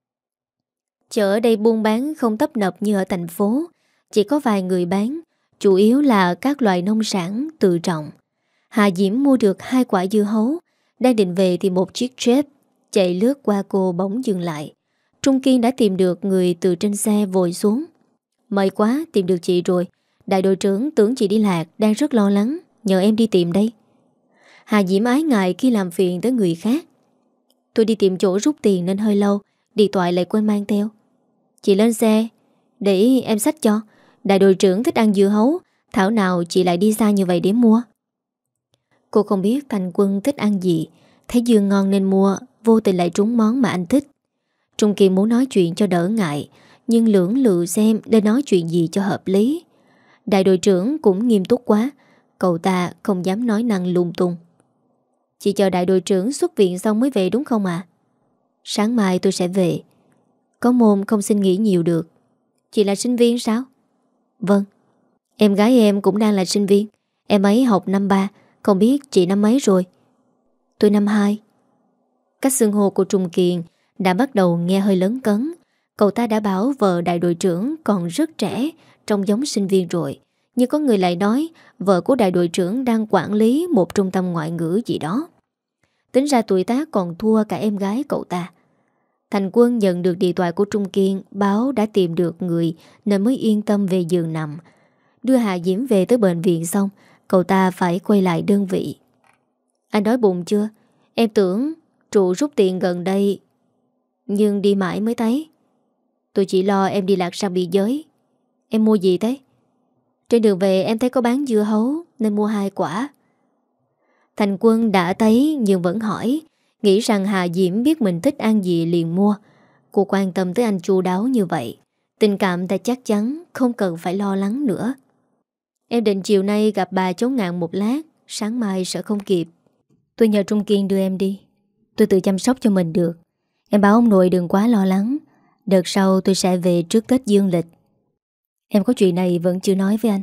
Speaker 1: Chợ ở đây buôn bán không tấp nập như ở thành phố. Chỉ có vài người bán, chủ yếu là các loại nông sản tự trọng. Hà Diễm mua được hai quả dưa hấu. Đang định về thì một chiếc Jeep chạy lướt qua cô bỗng dừng lại. Trung Kiên đã tìm được người từ trên xe vội xuống. May quá, tìm được chị rồi. Đại đội trưởng tưởng chị đi lạc, đang rất lo lắng, nhờ em đi tìm đây. Hà Diễm ái ngại khi làm phiền tới người khác. Tôi đi tìm chỗ rút tiền nên hơi lâu, điện thoại lại quên mang theo. Chị lên xe để em xách cho. Đại đội trưởng thích ăn dưa hấu, thảo nào chị lại đi xa như vậy để mua. Cô không biết Thành Quân thích ăn gì. Thấy dưa ngon nên mua, vô tình lại trúng món mà anh thích. Trung Kiên muốn nói chuyện cho đỡ ngại, nhưng lưỡng lự xem nên nói chuyện gì cho hợp lý. Đại đội trưởng cũng nghiêm túc quá, cậu ta không dám nói năng lung tung. Chị chờ đại đội trưởng xuất viện xong mới về đúng không ạ? À? Sáng mai tôi sẽ về. Có môn không xin nghỉ nhiều được. Chị là sinh viên sao? Vâng. Em gái em cũng đang là sinh viên. Em ấy học năm ba. Không biết chị năm mấy rồi? Tôi năm hai. Cách xưng hô của Trung Kiên đã bắt đầu nghe hơi lớn cấn. Cậu ta đã bảo vợ đại đội trưởng còn rất trẻ, trông giống sinh viên rồi. Nhưng có người lại nói vợ của đại đội trưởng đang quản lý một trung tâm ngoại ngữ gì đó. Tính ra tuổi tác còn thua cả em gái cậu ta. Thành Quân nhận được điện thoại của Trung Kiên báo đã tìm được người nên mới yên tâm về giường nằm. Đưa Hà Diễm về tới bệnh viện xong, cậu ta phải quay lại đơn vị. Anh đói bụng chưa? Em tưởng trụ rút tiền gần đây, nhưng đi mãi mới thấy. Tôi chỉ lo em đi lạc sang biên giới. Em mua gì thế? Trên đường về em thấy có bán dưa hấu nên mua hai quả. Thành Quân đã thấy nhưng vẫn hỏi, nghĩ rằng Hà Diễm biết mình thích ăn gì liền mua. Cô quan tâm tới anh chu đáo như vậy, tình cảm ta chắc chắn không cần phải lo lắng nữa. Em định chiều nay gặp bà cháu Ngạn một lát, sáng mai sợ không kịp. Tôi nhờ Trung Kiên đưa em đi. Tôi tự chăm sóc cho mình được. Em bảo ông nội đừng quá lo lắng. Đợt sau tôi sẽ về trước Tết dương lịch. Em có chuyện này vẫn chưa nói với anh.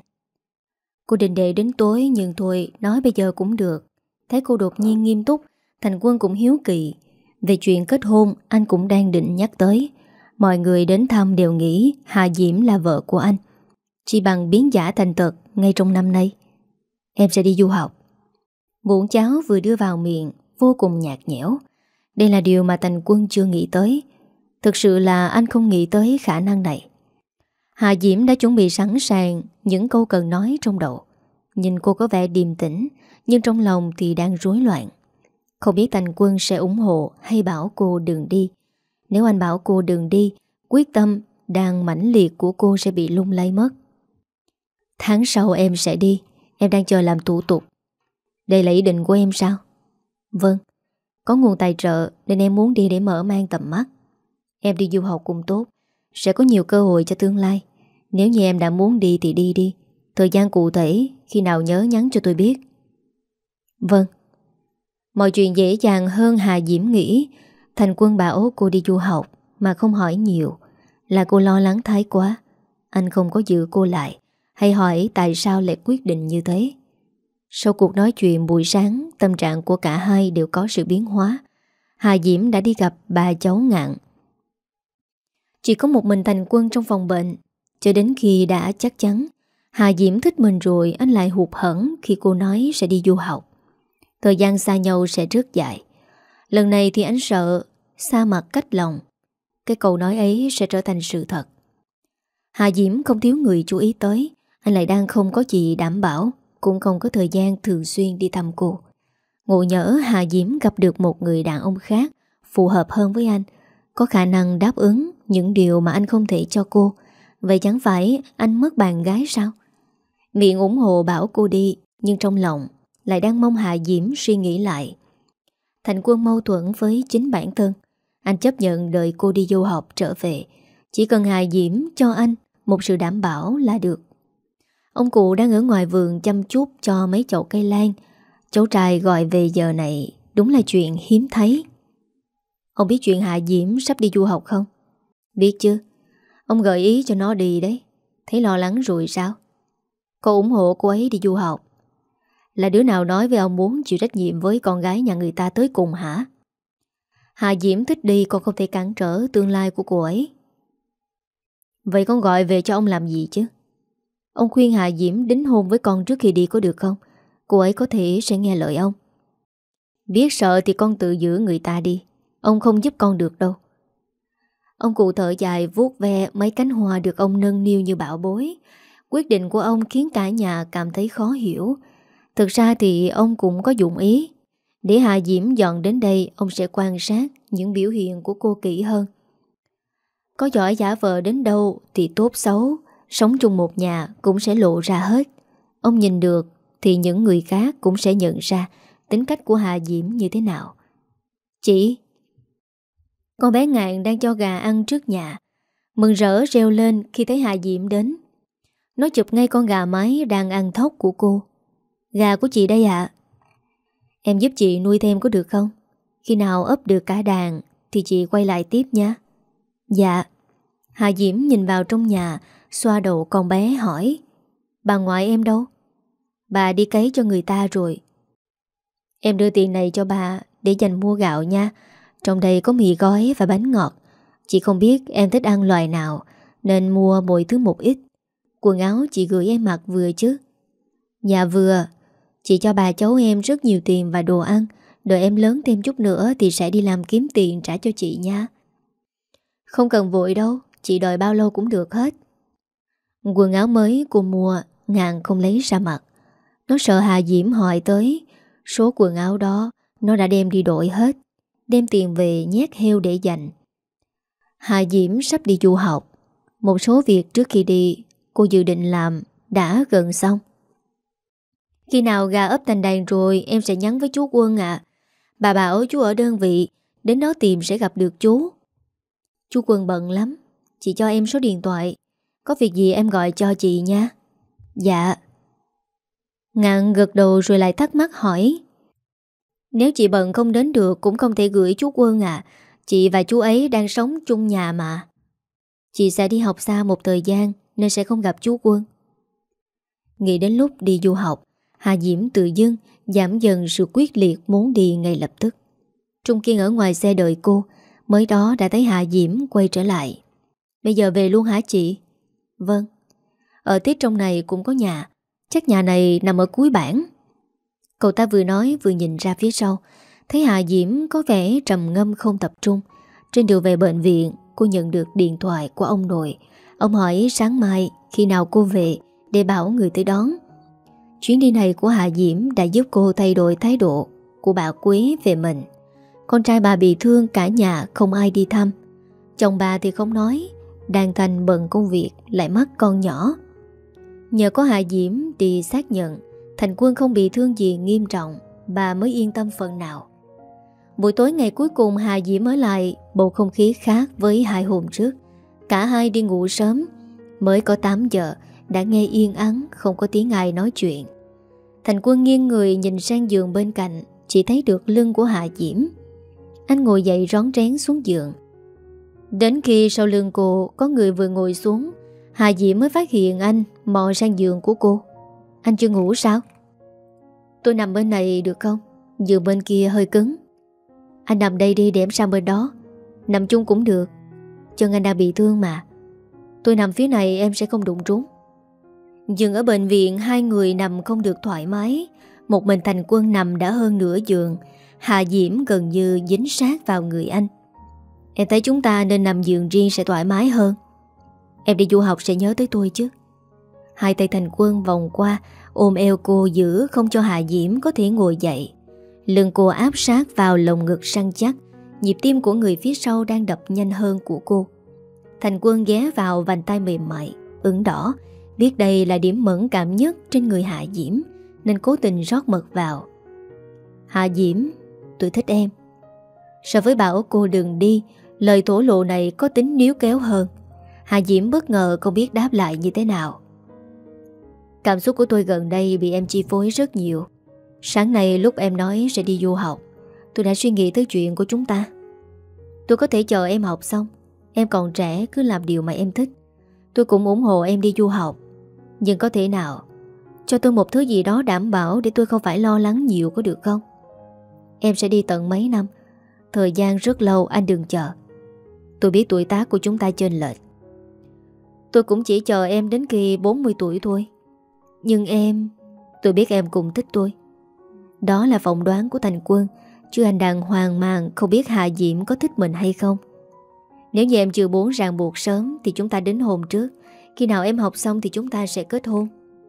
Speaker 1: Cô định để đến tối, nhưng thôi nói bây giờ cũng được. Thấy cô đột nhiên nghiêm túc, Thành Quân cũng hiếu kỳ. Về chuyện kết hôn anh cũng đang định nhắc tới. Mọi người đến thăm đều nghĩ Hà Diễm là vợ của anh, chỉ bằng biến giả thành tật ngay trong năm nay. Em sẽ đi du học. Muỗng cháo vừa đưa vào miệng vô cùng nhạt nhẽo. Đây là điều mà Thành Quân chưa nghĩ tới. Thực sự là anh không nghĩ tới khả năng này. Hà Diễm đã chuẩn bị sẵn sàng những câu cần nói trong đầu. Nhìn cô có vẻ điềm tĩnh, nhưng trong lòng thì đang rối loạn. Không biết Thành Quân sẽ ủng hộ hay bảo cô đừng đi. Nếu anh bảo cô đừng đi, quyết tâm đang mãnh liệt của cô sẽ bị lung lay mất. Tháng sau em sẽ đi. Em đang chờ làm thủ tục. Đây là ý định của em sao? Vâng. Có nguồn tài trợ nên em muốn đi để mở mang tầm mắt. Em đi du học cũng tốt, sẽ có nhiều cơ hội cho tương lai. Nếu như em đã muốn đi thì đi đi. Thời gian cụ thể khi nào nhớ nhắn cho tôi biết. Vâng. Mọi chuyện dễ dàng hơn Hà Diễm nghĩ. Thành Quân bảo cô đi du học mà không hỏi nhiều, là cô lo lắng thái quá. Anh không có giữ cô lại hay hỏi tại sao lại quyết định như thế. Sau cuộc nói chuyện buổi sáng, tâm trạng của cả hai đều có sự biến hóa. Hà Diễm đã đi gặp bà cháu Ngạn. Chỉ có một mình Thành Quân trong phòng bệnh. Cho đến khi đã chắc chắn Hà Diễm thích mình rồi, anh lại hụt hẫng khi cô nói sẽ đi du học. Thời gian xa nhau sẽ rất dài. Lần này thì anh sợ xa mặt cách lòng. Cái câu nói ấy sẽ trở thành sự thật. Hà Diễm không thiếu người chú ý tới. Anh lại đang không có gì đảm bảo, cũng không có thời gian thường xuyên đi thăm cô. Ngộ nhỡ Hà Diễm gặp được một người đàn ông khác phù hợp hơn với anh, có khả năng đáp ứng những điều mà anh không thể cho cô. Vậy chẳng phải anh mất bạn gái sao? Miệng ủng hộ bảo cô đi, nhưng trong lòng lại đang mong Hà Diễm suy nghĩ lại. Thành Quân mâu thuẫn với chính bản thân. Anh chấp nhận đợi cô đi du học trở về, chỉ cần Hà Diễm cho anh một sự đảm bảo là được. Ông cụ đang ở ngoài vườn chăm chút cho mấy chậu cây lan. Cháu trai gọi về giờ này đúng là chuyện hiếm thấy. Ông biết chuyện Hà Diễm sắp đi du học không? Biết chứ. Ông gợi ý cho nó đi đấy. Thấy lo lắng rồi sao? Cô ủng hộ cô ấy đi du học. Là đứa nào nói với ông muốn chịu trách nhiệm với con gái nhà người ta tới cùng hả? Hà Diễm thích đi, còn không thể cản trở tương lai của cô ấy. Vậy con gọi về cho ông làm gì chứ? Ông khuyên Hà Diễm đính hôn với con trước khi đi có được không? Cô ấy có thể sẽ nghe lời ông. Biết sợ thì con tự giữ người ta đi. Ông không giúp con được đâu. Ông cụ thở dài vuốt ve mấy cánh hoa được ông nâng niu như bảo bối. Quyết định của ông khiến cả nhà cảm thấy khó hiểu. Thực ra thì ông cũng có dụng ý. Để Hà Diễm dọn đến đây, ông sẽ quan sát những biểu hiện của cô kỹ hơn. Có giỏi giả vờ đến đâu thì tốt xấu, sống chung một nhà cũng sẽ lộ ra hết. Ông nhìn được thì những người khác cũng sẽ nhận ra tính cách của Hà Diễm như thế nào. Chị, con bé Ngạn đang cho gà ăn trước nhà, mừng rỡ reo lên khi thấy Hà Diễm đến. Nó chụp ngay con gà mái đang ăn thóc của cô. Gà của chị đây ạ. Em giúp chị nuôi thêm có được không? Khi nào ấp được cả đàn thì chị quay lại tiếp nha. Dạ. Hà Diễm nhìn vào trong nhà, xoa đầu con bé hỏi: Bà ngoại em đâu? Bà đi cấy cho người ta rồi. Em đưa tiền này cho bà để dành mua gạo nha. Trong đây có mì gói và bánh ngọt. Chị không biết em thích ăn loại nào nên mua mỗi thứ một ít. Quần áo chị gửi em mặc vừa chứ? Dạ vừa. Chị cho bà cháu em rất nhiều tiền và đồ ăn. Đợi em lớn thêm chút nữa thì sẽ đi làm kiếm tiền trả cho chị nha. Không cần vội đâu, chị đợi bao lâu cũng được hết. Quần áo mới cô mua, Ngạn không lấy ra mặc. Nó sợ Hà Diễm hỏi tới. Số quần áo đó nó đã đem đi đổi hết, đem tiền về nhét heo để dành. Hà Diễm sắp đi du học. Một số việc trước khi đi cô dự định làm đã gần xong. Khi nào gà ấp thành đàn rồi em sẽ nhắn với chú Quân ạ. Bà bảo chú ở đơn vị, đến đó tìm sẽ gặp được chú. Chú Quân bận lắm. Chị cho em số điện thoại, có việc gì em gọi cho chị nha. Dạ. Ngạn gật đầu rồi lại thắc mắc hỏi. Nếu chị bận không đến được cũng không thể gửi chú Quân à. Chị và chú ấy đang sống chung nhà mà. Chị sẽ đi học xa một thời gian nên sẽ không gặp chú Quân. Nghĩ đến lúc đi du học, Hà Diễm tự dưng giảm dần sự quyết liệt muốn đi ngay lập tức. Trung Kiên ở ngoài xe đợi cô, mới đó đã thấy Hà Diễm quay trở lại. Bây giờ về luôn hả chị? Vâng. Ở tiết trong này cũng có nhà. Chắc nhà này nằm ở cuối bản. Cậu ta vừa nói vừa nhìn ra phía sau, thấy Hà Diễm có vẻ trầm ngâm không tập trung. Trên đường về bệnh viện, cô nhận được điện thoại của ông nội. Ông hỏi sáng mai khi nào cô về để bảo người tới đón. Chuyến đi này của Hà Diễm đã giúp cô thay đổi thái độ của bà Quế về mình. Con trai bà bị thương, cả nhà không ai đi thăm. Chồng bà thì không nói, đang Thành bận công việc lại mất con nhỏ. Nhờ có Hà Diễm đi xác nhận Thành Quân không bị thương gì nghiêm trọng, bà mới yên tâm phần nào. Buổi tối ngày cuối cùng Hà Diễm ở lại, bầu không khí khác với hai hôm trước. Cả hai đi ngủ sớm. Mới có tám giờ đã nghe yên ắng, không có tiếng ai nói chuyện. Thành Quân nghiêng người nhìn sang giường bên cạnh, chỉ thấy được lưng của Hà Diễm. Anh ngồi dậy rón rén xuống giường. Đến khi sau lưng cô có người vừa ngồi xuống, Hà Diễm mới phát hiện anh mò sang giường của cô. Anh chưa ngủ sao? Tôi nằm bên này được không? Giường bên kia hơi cứng. Anh nằm đây đi để em sang bên đó. Nằm chung cũng được. Chân anh đang bị thương mà. Tôi nằm phía này em sẽ không đụng trúng. Giường ở bệnh viện hai người nằm không được thoải mái. Một mình Thành Quân nằm đã hơn nửa giường. Hà Diễm gần như dính sát vào người anh. Em thấy chúng ta nên nằm giường riêng sẽ thoải mái hơn. Em đi du học sẽ nhớ tới tôi chứ. Hai tay Thành Quân vòng qua ôm eo cô giữ không cho Hà Diễm có thể ngồi dậy. Lưng cô áp sát vào lồng ngực săn chắc. Nhịp tim của người phía sau đang đập nhanh hơn của cô. Thành Quân ghé vào vành tay mềm mại ửng đỏ, biết đây là điểm mẫn cảm nhất trên người Hà Diễm nên cố tình rót mật vào. Hà Diễm, tôi thích em. So với bảo cô đừng đi, lời thổ lộ này có tính níu kéo hơn. Hà Diễm bất ngờ không biết đáp lại như thế nào. Cảm xúc của tôi gần đây bị em chi phối rất nhiều. Sáng nay lúc em nói sẽ đi du học, tôi đã suy nghĩ tới chuyện của chúng ta. Tôi có thể chờ em học xong. Em còn trẻ, cứ làm điều mà em thích. Tôi cũng ủng hộ em đi du học. Nhưng có thể nào cho tôi một thứ gì đó đảm bảo để tôi không phải lo lắng nhiều có được không? Em sẽ đi tận mấy năm. Thời gian rất lâu, anh đừng chờ. Tôi biết tuổi tác của chúng ta chênh lệch. Tôi cũng chỉ chờ em đến khi bốn mươi tuổi thôi. Nhưng em, tôi biết em cũng thích tôi. Đó là phỏng đoán của Thành Quân, chứ anh đang hoang mang không biết Hà Diễm có thích mình hay không. Nếu như em chưa muốn ràng buộc sớm thì chúng ta đến hôn trước. Khi nào em học xong thì chúng ta sẽ kết hôn.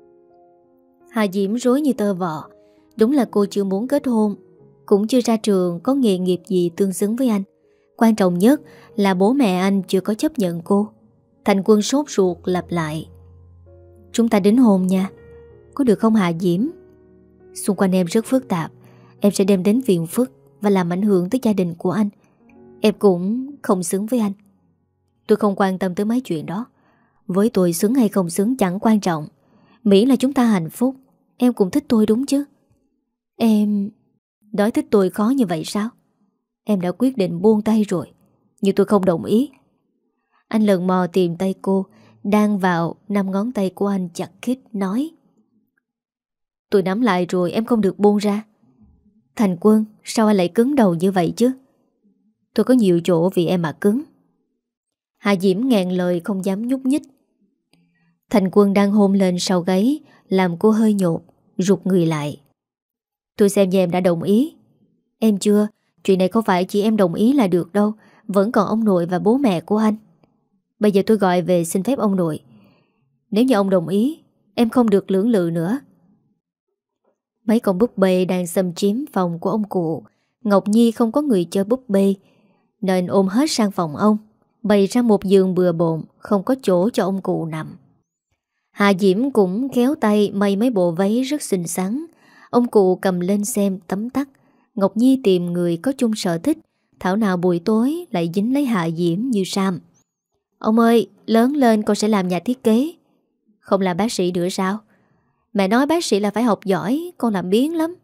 Speaker 1: Hà Diễm rối như tơ vò. Đúng là cô chưa muốn kết hôn, cũng chưa ra trường có nghề nghiệp gì tương xứng với anh. Quan trọng nhất là bố mẹ anh chưa có chấp nhận cô. Thành Quân sốt ruột lặp lại. Chúng ta đến hôn nha. Có được không Hà Diễm? Xung quanh em rất phức tạp. Em sẽ đem đến phiền phức và làm ảnh hưởng tới gia đình của anh. Em cũng không xứng với anh. Tôi không quan tâm tới mấy chuyện đó. Với tôi xứng hay không xứng chẳng quan trọng. Miễn là chúng ta hạnh phúc. Em cũng thích tôi đúng chứ? Em... Nói thích tôi khó như vậy sao? Em đã quyết định buông tay rồi. Nhưng tôi không đồng ý. Anh lần mò tìm tay cô, đang vào năm ngón tay của anh chặt khít nói. Tôi nắm lại rồi, em không được buông ra. Thành Quân, sao anh lại cứng đầu như vậy chứ? Tôi có nhiều chỗ vì em mà cứng. Hà Diễm ngẹn lời không dám nhúc nhích. Thành Quân đang hôn lên sau gáy, làm cô hơi nhột, rụt người lại. Tôi xem như em đã đồng ý. Em chưa, chuyện này không phải chỉ em đồng ý là được đâu. Vẫn còn ông nội và bố mẹ của anh. Bây giờ tôi gọi về xin phép ông nội. Nếu như ông đồng ý, em không được lưỡng lự nữa. Mấy con búp bê đang xâm chiếm phòng của ông cụ. Ngọc Nhi không có người chơi búp bê, nên ôm hết sang phòng ông, bày ra một giường bừa bộn, không có chỗ cho ông cụ nằm. Hà Diễm cũng khéo tay may mấy bộ váy rất xinh xắn. Ông cụ cầm lên xem tấm tắc. Ngọc Nhi tìm người có chung sở thích, thảo nào buổi tối lại dính lấy Hà Diễm như Sam. Ông ơi, lớn lên con sẽ làm nhà thiết kế. Không làm bác sĩ nữa sao? Mẹ nói bác sĩ là phải học giỏi, con làm biếng lắm.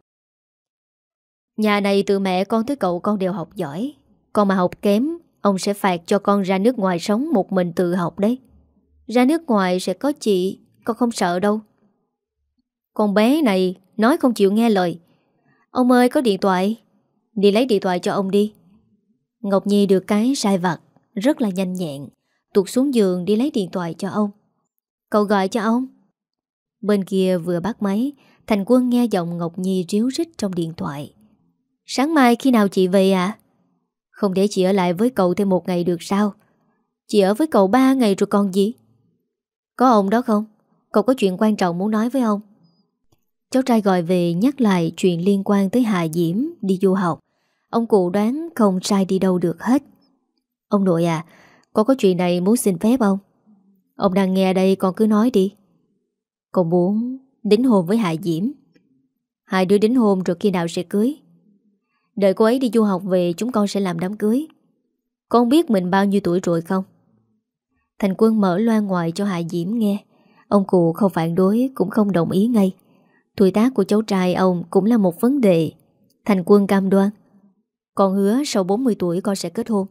Speaker 1: Nhà này từ mẹ con tới cậu con đều học giỏi. Con mà học kém, ông sẽ phạt cho con ra nước ngoài sống một mình tự học đấy. Ra nước ngoài sẽ có chị, con không sợ đâu. Con bé này nói không chịu nghe lời. Ông ơi, có điện thoại. Đi lấy điện thoại cho ông đi. Ngọc Nhi được cái sai vặt rất là nhanh nhẹn, tuột xuống giường đi lấy điện thoại cho ông. Cậu gọi cho ông. Bên kia vừa bắt máy, Thành Quân nghe giọng Ngọc Nhi ríu rít trong điện thoại. Sáng mai khi nào chị về à? Không để chị ở lại với cậu thêm một ngày được sao? Chị ở với cậu ba ngày rồi còn gì? Có ông đó không? Cậu có chuyện quan trọng muốn nói với ông. Cháu trai gọi về nhắc lại chuyện liên quan tới Hà Diễm đi du học. Ông cụ đoán không sai đi đâu được hết. Ông nội à, con có chuyện này muốn xin phép ông. Ông đang nghe đây, con cứ nói đi. Con muốn đính hôn với Hà Diễm. Hai đứa đính hôn rồi khi nào sẽ cưới? Đợi cô ấy đi du học về chúng con sẽ làm đám cưới. Con biết mình bao nhiêu tuổi rồi không? Thành Quân mở loa ngoài cho Hà Diễm nghe. Ông cụ không phản đối cũng không đồng ý ngay. Tuổi tác của cháu trai ông cũng là một vấn đề. Thành Quân cam đoan. Con hứa sau bốn mươi tuổi con sẽ kết hôn.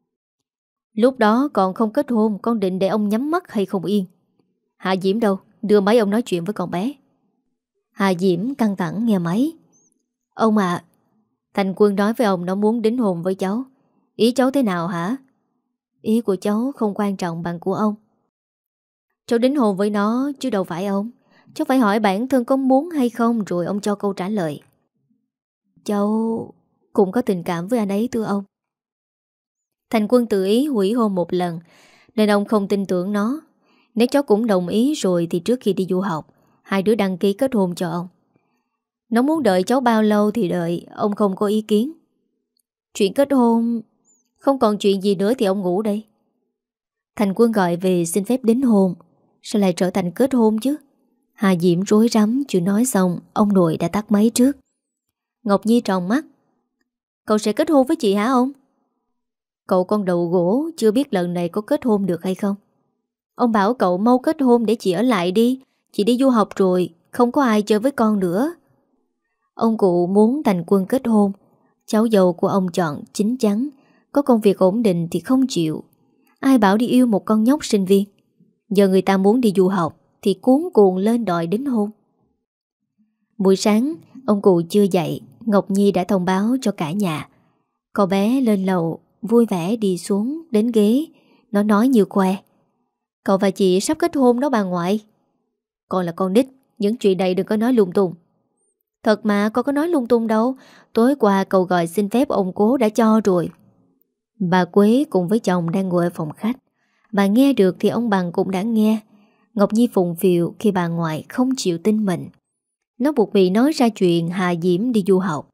Speaker 1: Lúc đó còn không kết hôn, con định để ông nhắm mắt hay không yên? Hà Diễm đâu? Đưa máy ông nói chuyện với con bé. Hà Diễm căng thẳng nghe máy. Ông à, Thành Quân nói với ông nó muốn đính hôn với cháu. Ý cháu thế nào hả? Ý của cháu không quan trọng bằng của ông. Cháu đính hôn với nó chứ đâu phải ông. Cháu phải hỏi bản thân có muốn hay không rồi ông cho câu trả lời. Cháu cũng có tình cảm với anh ấy thưa ông. Thành Quân tự ý hủy hôn một lần nên ông không tin tưởng nó. Nếu cháu cũng đồng ý rồi thì trước khi đi du học hai đứa đăng ký kết hôn cho ông. Nó muốn đợi cháu bao lâu thì đợi, ông không có ý kiến. Chuyện kết hôn không còn chuyện gì nữa thì ông ngủ đây. Thành Quân gọi về xin phép đính hôn. Sao lại trở thành kết hôn chứ? Hà Diễm rối rắm chưa nói xong, ông nội đã tắt máy trước. Ngọc Nhi tròn mắt. Cậu sẽ kết hôn với chị hả ông? Cậu con đầu gỗ chưa biết lần này có kết hôn được hay không. Ông bảo cậu mau kết hôn để chị ở lại đi. Chị đi du học rồi, không có ai chơi với con nữa. Ông cụ muốn Thành Quân kết hôn. Cháu dâu của ông chọn chín chắn, có công việc ổn định thì không chịu. Ai bảo đi yêu một con nhóc sinh viên. Giờ người ta muốn đi du học thì cuốn cuồng lên đòi đính hôn. Buổi sáng ông cụ chưa dậy, Ngọc Nhi đã thông báo cho cả nhà. Cậu bé lên lầu vui vẻ đi xuống đến ghế. Nó nói như khoe. Cậu và chị sắp kết hôn đó bà ngoại. Con là con nít, những chuyện này đừng có nói lung tung. Thật mà con có nói lung tung đâu. Tối qua cậu gọi xin phép ông cố đã cho rồi. Bà Quế cùng với chồng đang ngồi ở phòng khách. Bà nghe được thì ông Bằng cũng đã nghe. Ngọc Nhi phụng phịu khi bà ngoại không chịu tin mình. Nó buộc bị nói ra chuyện Hà Diễm đi du học.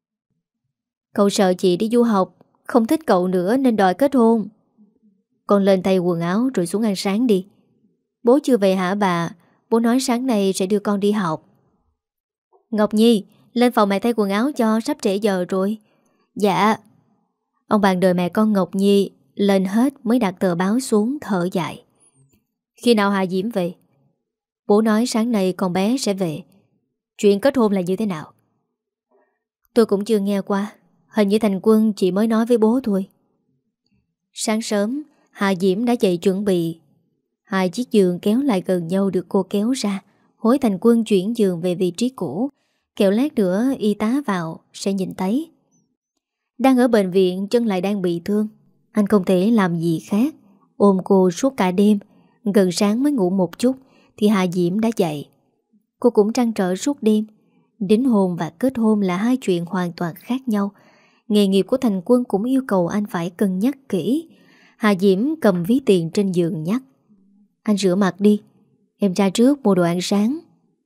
Speaker 1: Cậu sợ chị đi du học không thích cậu nữa nên đòi kết hôn. Con lên thay quần áo rồi xuống ăn sáng đi. Bố chưa về hả bà? Bố nói sáng nay sẽ đưa con đi học. Ngọc Nhi, lên phòng mẹ thay quần áo cho, sắp trễ giờ rồi. Dạ. Ông Bằng đợi mẹ con Ngọc Nhi lên hết mới đặt tờ báo xuống thở dài. Khi nào Hà Diễm về? Bố nói sáng nay con bé sẽ về. Chuyện kết hôn là như thế nào? Tôi cũng chưa nghe qua. Hình như Thành Quân chỉ mới nói với bố thôi. Sáng sớm Hà Diễm đã dậy chuẩn bị. Hai chiếc giường kéo lại gần nhau được cô kéo ra, hối Thành Quân chuyển giường về vị trí cũ. Kẻo lát nữa y tá vào sẽ nhìn thấy. Đang ở bệnh viện, chân lại đang bị thương, anh không thể làm gì khác, ôm cô suốt cả đêm. Gần sáng mới ngủ một chút thì Hà Diễm đã dậy. Cô cũng trăn trở suốt đêm. Đính hôn và kết hôn là hai chuyện hoàn toàn khác nhau. Nghề nghiệp của Thành Quân cũng yêu cầu anh phải cân nhắc kỹ. Hà Diễm cầm ví tiền trên giường nhắc: "Anh rửa mặt đi, em ra trước mua đồ ăn sáng.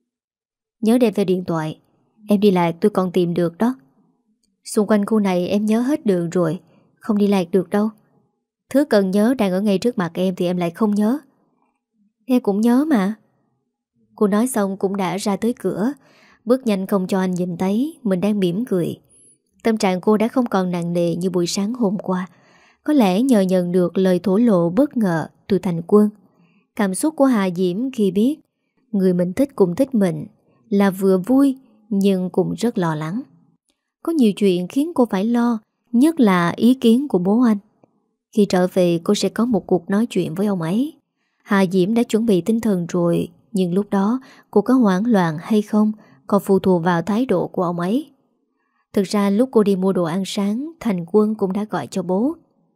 Speaker 1: Nhớ đem theo điện thoại, em đi lạc tôi còn tìm được đó. Xung quanh khu này em nhớ hết đường rồi, không đi lạc được đâu. Thứ cần nhớ đang ở ngay trước mặt em thì em lại không nhớ." "Em cũng nhớ mà." Cô nói xong cũng đã ra tới cửa, bước nhanh không cho anh nhìn thấy mình đang mỉm cười. Tâm trạng cô đã không còn nặng nề như buổi sáng hôm qua. Có lẽ nhờ nhận được lời thổ lộ bất ngờ từ Thành Quân. Cảm xúc của Hà Diễm khi biết người mình thích cũng thích mình là vừa vui nhưng cũng rất lo lắng. Có nhiều chuyện khiến cô phải lo, nhất là ý kiến của bố anh. Khi trở về cô sẽ có một cuộc nói chuyện với ông ấy. Hà Diễm đã chuẩn bị tinh thần rồi, nhưng lúc đó cô có hoảng loạn hay không còn phụ thuộc vào thái độ của ông ấy. Thực ra lúc cô đi mua đồ ăn sáng, Thành Quân cũng đã gọi cho bố.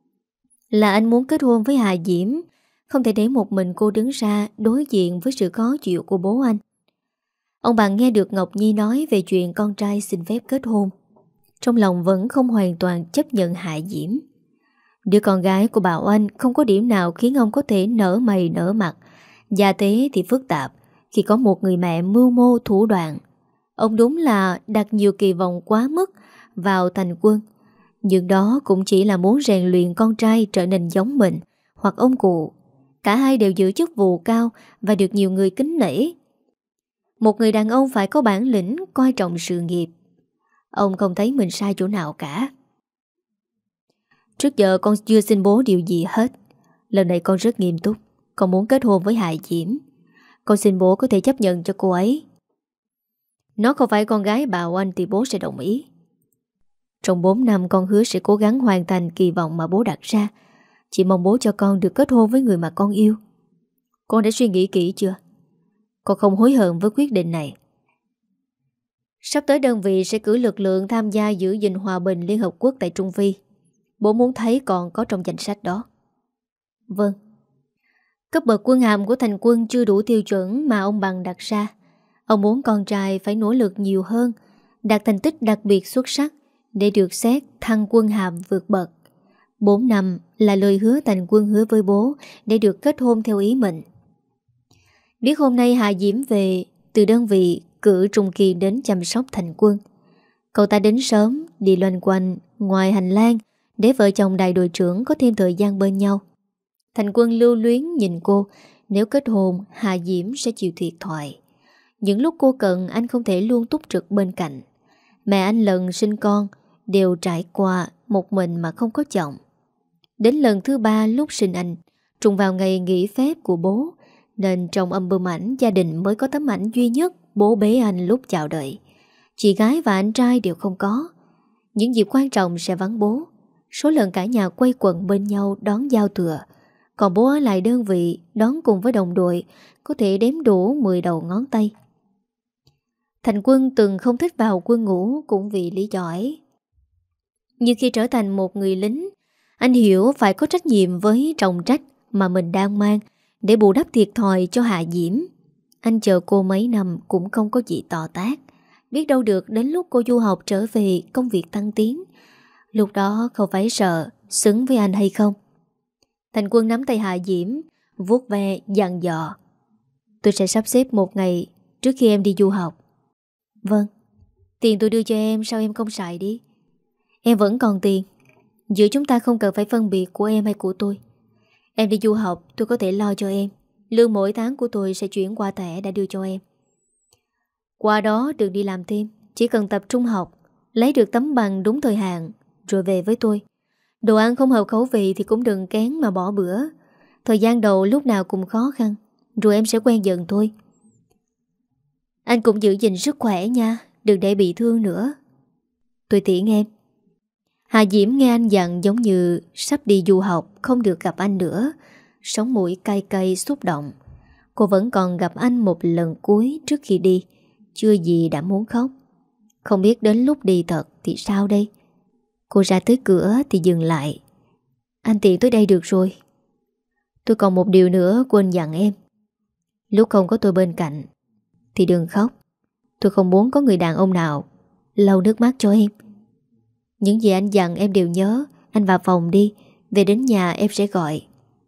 Speaker 1: Là anh muốn kết hôn với Hà Diễm, không thể để một mình cô đứng ra đối diện với sự khó chịu của bố anh. Ông bạn nghe được Ngọc Nhi nói về chuyện con trai xin phép kết hôn, trong lòng vẫn không hoàn toàn chấp nhận Hà Diễm. Đứa con gái của Bảo Anh không có điểm nào khiến ông có thể nở mày nở mặt. Gia thế thì phức tạp khi có một người mẹ mưu mô thủ đoạn. Ông đúng là đặt nhiều kỳ vọng quá mức vào Thành Quân, nhưng đó cũng chỉ là muốn rèn luyện con trai trở nên giống mình hoặc ông cụ. Cả hai đều giữ chức vụ cao và được nhiều người kính nể. Một người đàn ông phải có bản lĩnh, coi trọng sự nghiệp. Ông không thấy mình sai chỗ nào cả. "Trước giờ con chưa xin bố điều gì hết. Lần này con rất nghiêm túc. Con muốn kết hôn với Hà Diễm. Con xin bố có thể chấp nhận cho cô ấy. Nó không phải con gái Bảo Anh thì bố sẽ đồng ý. Trong bốn năm con hứa sẽ cố gắng hoàn thành kỳ vọng mà bố đặt ra. Chỉ mong bố cho con được kết hôn với người mà con yêu. Con đã suy nghĩ kỹ chưa? Con không hối hận với quyết định này. Sắp tới đơn vị sẽ cử lực lượng tham gia giữ gìn hòa bình Liên Hợp Quốc tại Trung Phi. Bố muốn thấy con có trong danh sách đó." "Vâng." Cấp bậc quân hàm của Thành Quân chưa đủ tiêu chuẩn mà ông Bằng đặt ra. Ông muốn con trai phải nỗ lực nhiều hơn, đạt thành tích đặc biệt xuất sắc để được xét thăng quân hàm vượt bậc. Bốn năm là lời hứa Thành Quân hứa với bố để được kết hôn theo ý mình. Biết hôm nay Hà Diễm về từ đơn vị cử Trung Kiên đến chăm sóc Thành Quân. Cậu ta đến sớm, đi loanh quanh ngoài hành lang để vợ chồng đại đội trưởng có thêm thời gian bên nhau. Thành Quân lưu luyến nhìn cô. Nếu kết hôn, Hà Diễm sẽ chịu thiệt thòi. Những lúc cô cần, anh không thể luôn túc trực bên cạnh. Mẹ anh lần sinh con đều trải qua một mình mà không có chồng. Đến lần thứ ba lúc sinh anh, trùng vào ngày nghỉ phép của bố, nên trong album ảnh gia đình mới có tấm ảnh duy nhất bố bế anh lúc chào đời. Chị gái và anh trai đều không có. Những dịp quan trọng sẽ vắng bố. Số lần cả nhà quây quần bên nhau đón giao thừa, còn bố ở lại đơn vị đón cùng với đồng đội, có thể đếm đủ mười đầu ngón tay. Thành Quân từng không thích vào quân ngũ cũng vì lý do ấy. Nhưng khi trở thành một người lính, anh hiểu phải có trách nhiệm với trọng trách mà mình đang mang để bù đắp thiệt thòi cho Hạ Diễm. Anh chờ cô mấy năm cũng không có gì to tát. Biết đâu được đến lúc cô du học trở về công việc tăng tiến, lúc đó không phải sợ xứng với anh hay không. Thành Quân nắm tay Hạ Diễm, vuốt ve dặn dò: "Tôi sẽ sắp xếp một ngày trước khi em đi du học." "Vâng." "Tiền tôi đưa cho em sao em không xài đi? Em vẫn còn tiền. Giữa chúng ta không cần phải phân biệt của em hay của tôi. Em đi du học tôi có thể lo cho em. Lương mỗi tháng của tôi sẽ chuyển qua thẻ đã đưa cho em. Qua đó đừng đi làm thêm, chỉ cần tập trung học, lấy được tấm bằng đúng thời hạn rồi về với tôi. Đồ ăn không hợp khẩu vị thì cũng đừng kén mà bỏ bữa. Thời gian đầu lúc nào cũng khó khăn, rồi em sẽ quen dần thôi. Anh cũng giữ gìn sức khỏe nha, đừng để bị thương nữa." "Tôi tiễn em." Hà Diễm nghe anh dặn giống như sắp đi du học không được gặp anh nữa. Sống mũi cay cay xúc động. Cô vẫn còn gặp anh một lần cuối trước khi đi. Chưa gì đã muốn khóc. Không biết đến lúc đi thật thì sao đây? Cô ra tới cửa thì dừng lại. Anh tiện tới đây được rồi. Tôi còn một điều nữa quên dặn em. Lúc không có tôi bên cạnh thì đừng khóc. Tôi không muốn có người đàn ông nào lau nước mắt cho em. Những gì anh dặn em đều nhớ. Anh vào phòng đi. Về đến nhà em sẽ gọi.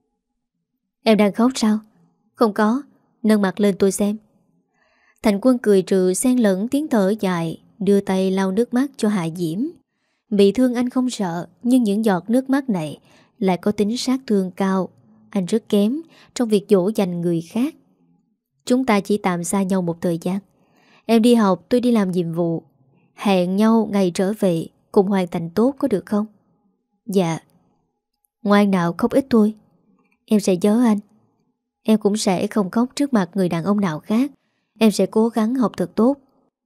Speaker 1: Em đang khóc sao? Không có. Nâng mặt lên tôi xem. Thành Quân cười trừ xen lẫn tiếng thở dài, đưa tay lau nước mắt cho Hạ Diễm. Bị thương anh không sợ, nhưng những giọt nước mắt này lại có tính sát thương cao. Anh rất kém trong việc dỗ dành người khác. Chúng ta chỉ tạm xa nhau một thời gian. Em đi học, tôi đi làm nhiệm vụ. Hẹn nhau ngày trở về cùng hoàn thành tốt có được không? Dạ. Ngoan nào khóc ít thôi. Em sẽ nhớ anh. Em cũng sẽ không khóc trước mặt người đàn ông nào khác. Em sẽ cố gắng học thật tốt.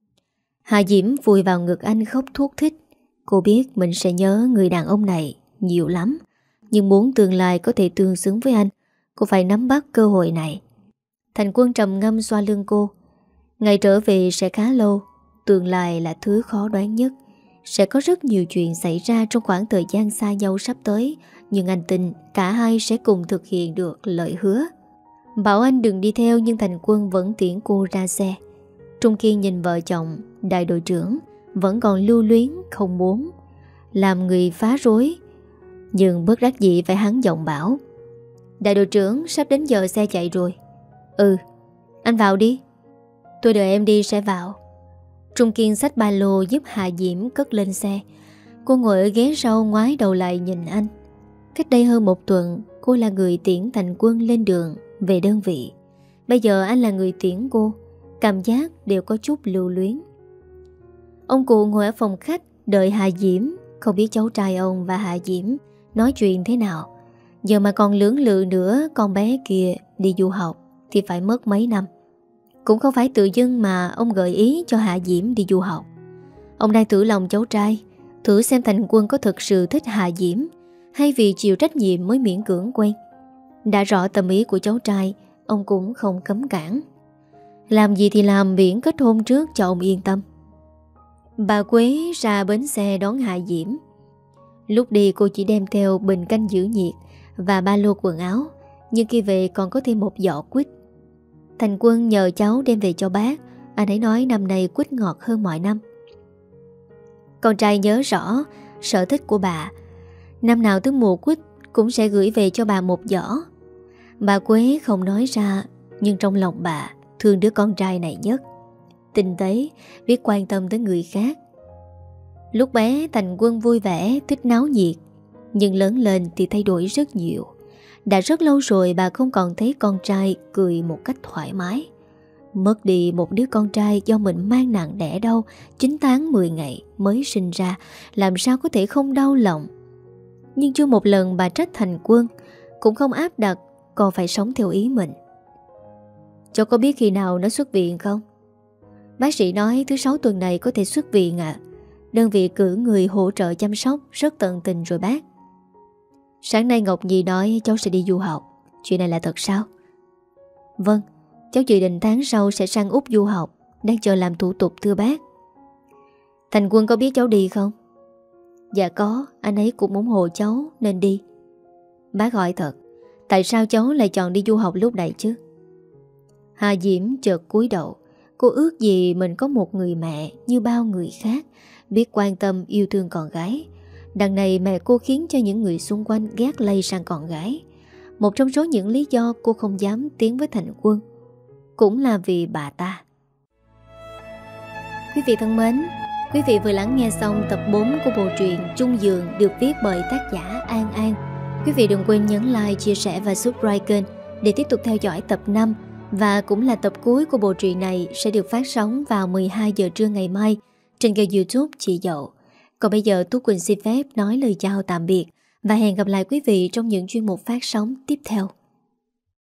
Speaker 1: Hạ Diễm vùi vào ngực anh khóc thuốc thích. Cô biết mình sẽ nhớ người đàn ông này nhiều lắm. Nhưng muốn tương lai có thể tương xứng với anh, cô phải nắm bắt cơ hội này. Thành Quân trầm ngâm xoa lưng cô. Ngày trở về sẽ khá lâu. Tương lai là thứ khó đoán nhất. Sẽ có rất nhiều chuyện xảy ra trong khoảng thời gian xa nhau sắp tới. Nhưng anh tin cả hai sẽ cùng thực hiện được lời hứa. Bảo anh đừng đi theo, nhưng Thành Quân vẫn tiễn cô ra xe. Trung Kiên nhìn vợ chồng đại đội trưởng vẫn còn lưu luyến, không muốn làm người phá rối, nhưng bất đắc dĩ phải hắn giọng bảo: Đại đội trưởng, sắp đến giờ xe chạy rồi. Ừ, anh vào đi. Tôi đợi em đi sẽ vào. Trung Kiên xách ba lô giúp Hạ Diễm cất lên xe. Cô ngồi ở ghế sau ngoái đầu lại nhìn anh. Cách đây hơn một tuần, cô là người tiễn Thành Quân lên đường về đơn vị. Bây giờ anh là người tiễn cô. Cảm giác đều có chút lưu luyến. Ông cụ ngồi ở phòng khách đợi Hạ Diễm. Không biết cháu trai ông và Hạ Diễm nói chuyện thế nào. Giờ mà còn lưỡng lự nữa, con bé kia đi du học thì phải mất mấy năm. Cũng không phải tự dưng mà ông gợi ý cho Hạ Diễm đi du học. Ông đang thử lòng cháu trai, thử xem Thành Quân có thực sự thích Hạ Diễm, hay vì chịu trách nhiệm mới miễn cưỡng quen. Đã rõ tâm ý của cháu trai, ông cũng không cấm cản. Làm gì thì làm, miễn kết hôn trước cho ông yên tâm. Bà Quế ra bến xe đón Hạ Diễm. Lúc đi cô chỉ đem theo bình canh giữ nhiệt và ba lô quần áo, nhưng khi về còn có thêm một giỏ quýt. Thành Quân nhờ cháu đem về cho bác. Anh ấy nói năm nay quýt ngọt hơn mọi năm. Con trai nhớ rõ sở thích của bà. Năm nào tới mùa quýt cũng sẽ gửi về cho bà một giỏ. Bà Quế không nói ra, nhưng trong lòng bà thương đứa con trai này nhất. Tinh tế, biết quan tâm tới người khác. Lúc bé Thành Quân vui vẻ, thích náo nhiệt, nhưng lớn lên thì thay đổi rất nhiều. Đã rất lâu rồi bà không còn thấy con trai cười một cách thoải mái. Mất đi một đứa con trai do mình mang nặng đẻ đau chín tháng mười ngày mới sinh ra, làm sao có thể không đau lòng. Nhưng chưa một lần bà trách Thành Quân, cũng không áp đặt còn phải sống theo ý mình. Cháu có biết khi nào nó xuất viện không? Bác sĩ nói thứ sáu tuần này có thể xuất viện ạ. À. Đơn vị cử người hỗ trợ chăm sóc rất tận tình rồi bác. Sáng nay Ngọc Nhi nói cháu sẽ đi du học. Chuyện này là thật sao? Vâng, cháu dự định tháng sau sẽ sang Úc du học. Đang chờ làm thủ tục thưa bác. Thành Quân có biết cháu đi không? Dạ có, anh ấy cũng ủng hộ cháu nên đi. Bác hỏi thật, tại sao cháu lại chọn đi du học lúc này chứ? Hà Diễm chợt cúi đầu. Cô ước gì mình có một người mẹ như bao người khác, biết quan tâm yêu thương con gái. Đằng này mẹ cô khiến cho những người xung quanh ghét lây sang con gái. Một trong số những lý do cô không dám tiến với Thành Quân cũng là vì bà ta. Quý vị thân mến, quý vị vừa lắng nghe xong tập bốn của bộ truyện Chung Giường được viết bởi tác giả An An. Quý vị đừng quên nhấn like, chia sẻ và subscribe kênh để tiếp tục theo dõi tập năm. Và cũng là tập cuối của bộ truyện này sẽ được phát sóng vào mười hai giờ trưa ngày mai trên kênh YouTube Chị Dậu. Còn bây giờ Tú Quỳnh xin phép nói lời chào tạm biệt và hẹn gặp lại quý vị trong những chuyên mục phát sóng tiếp theo.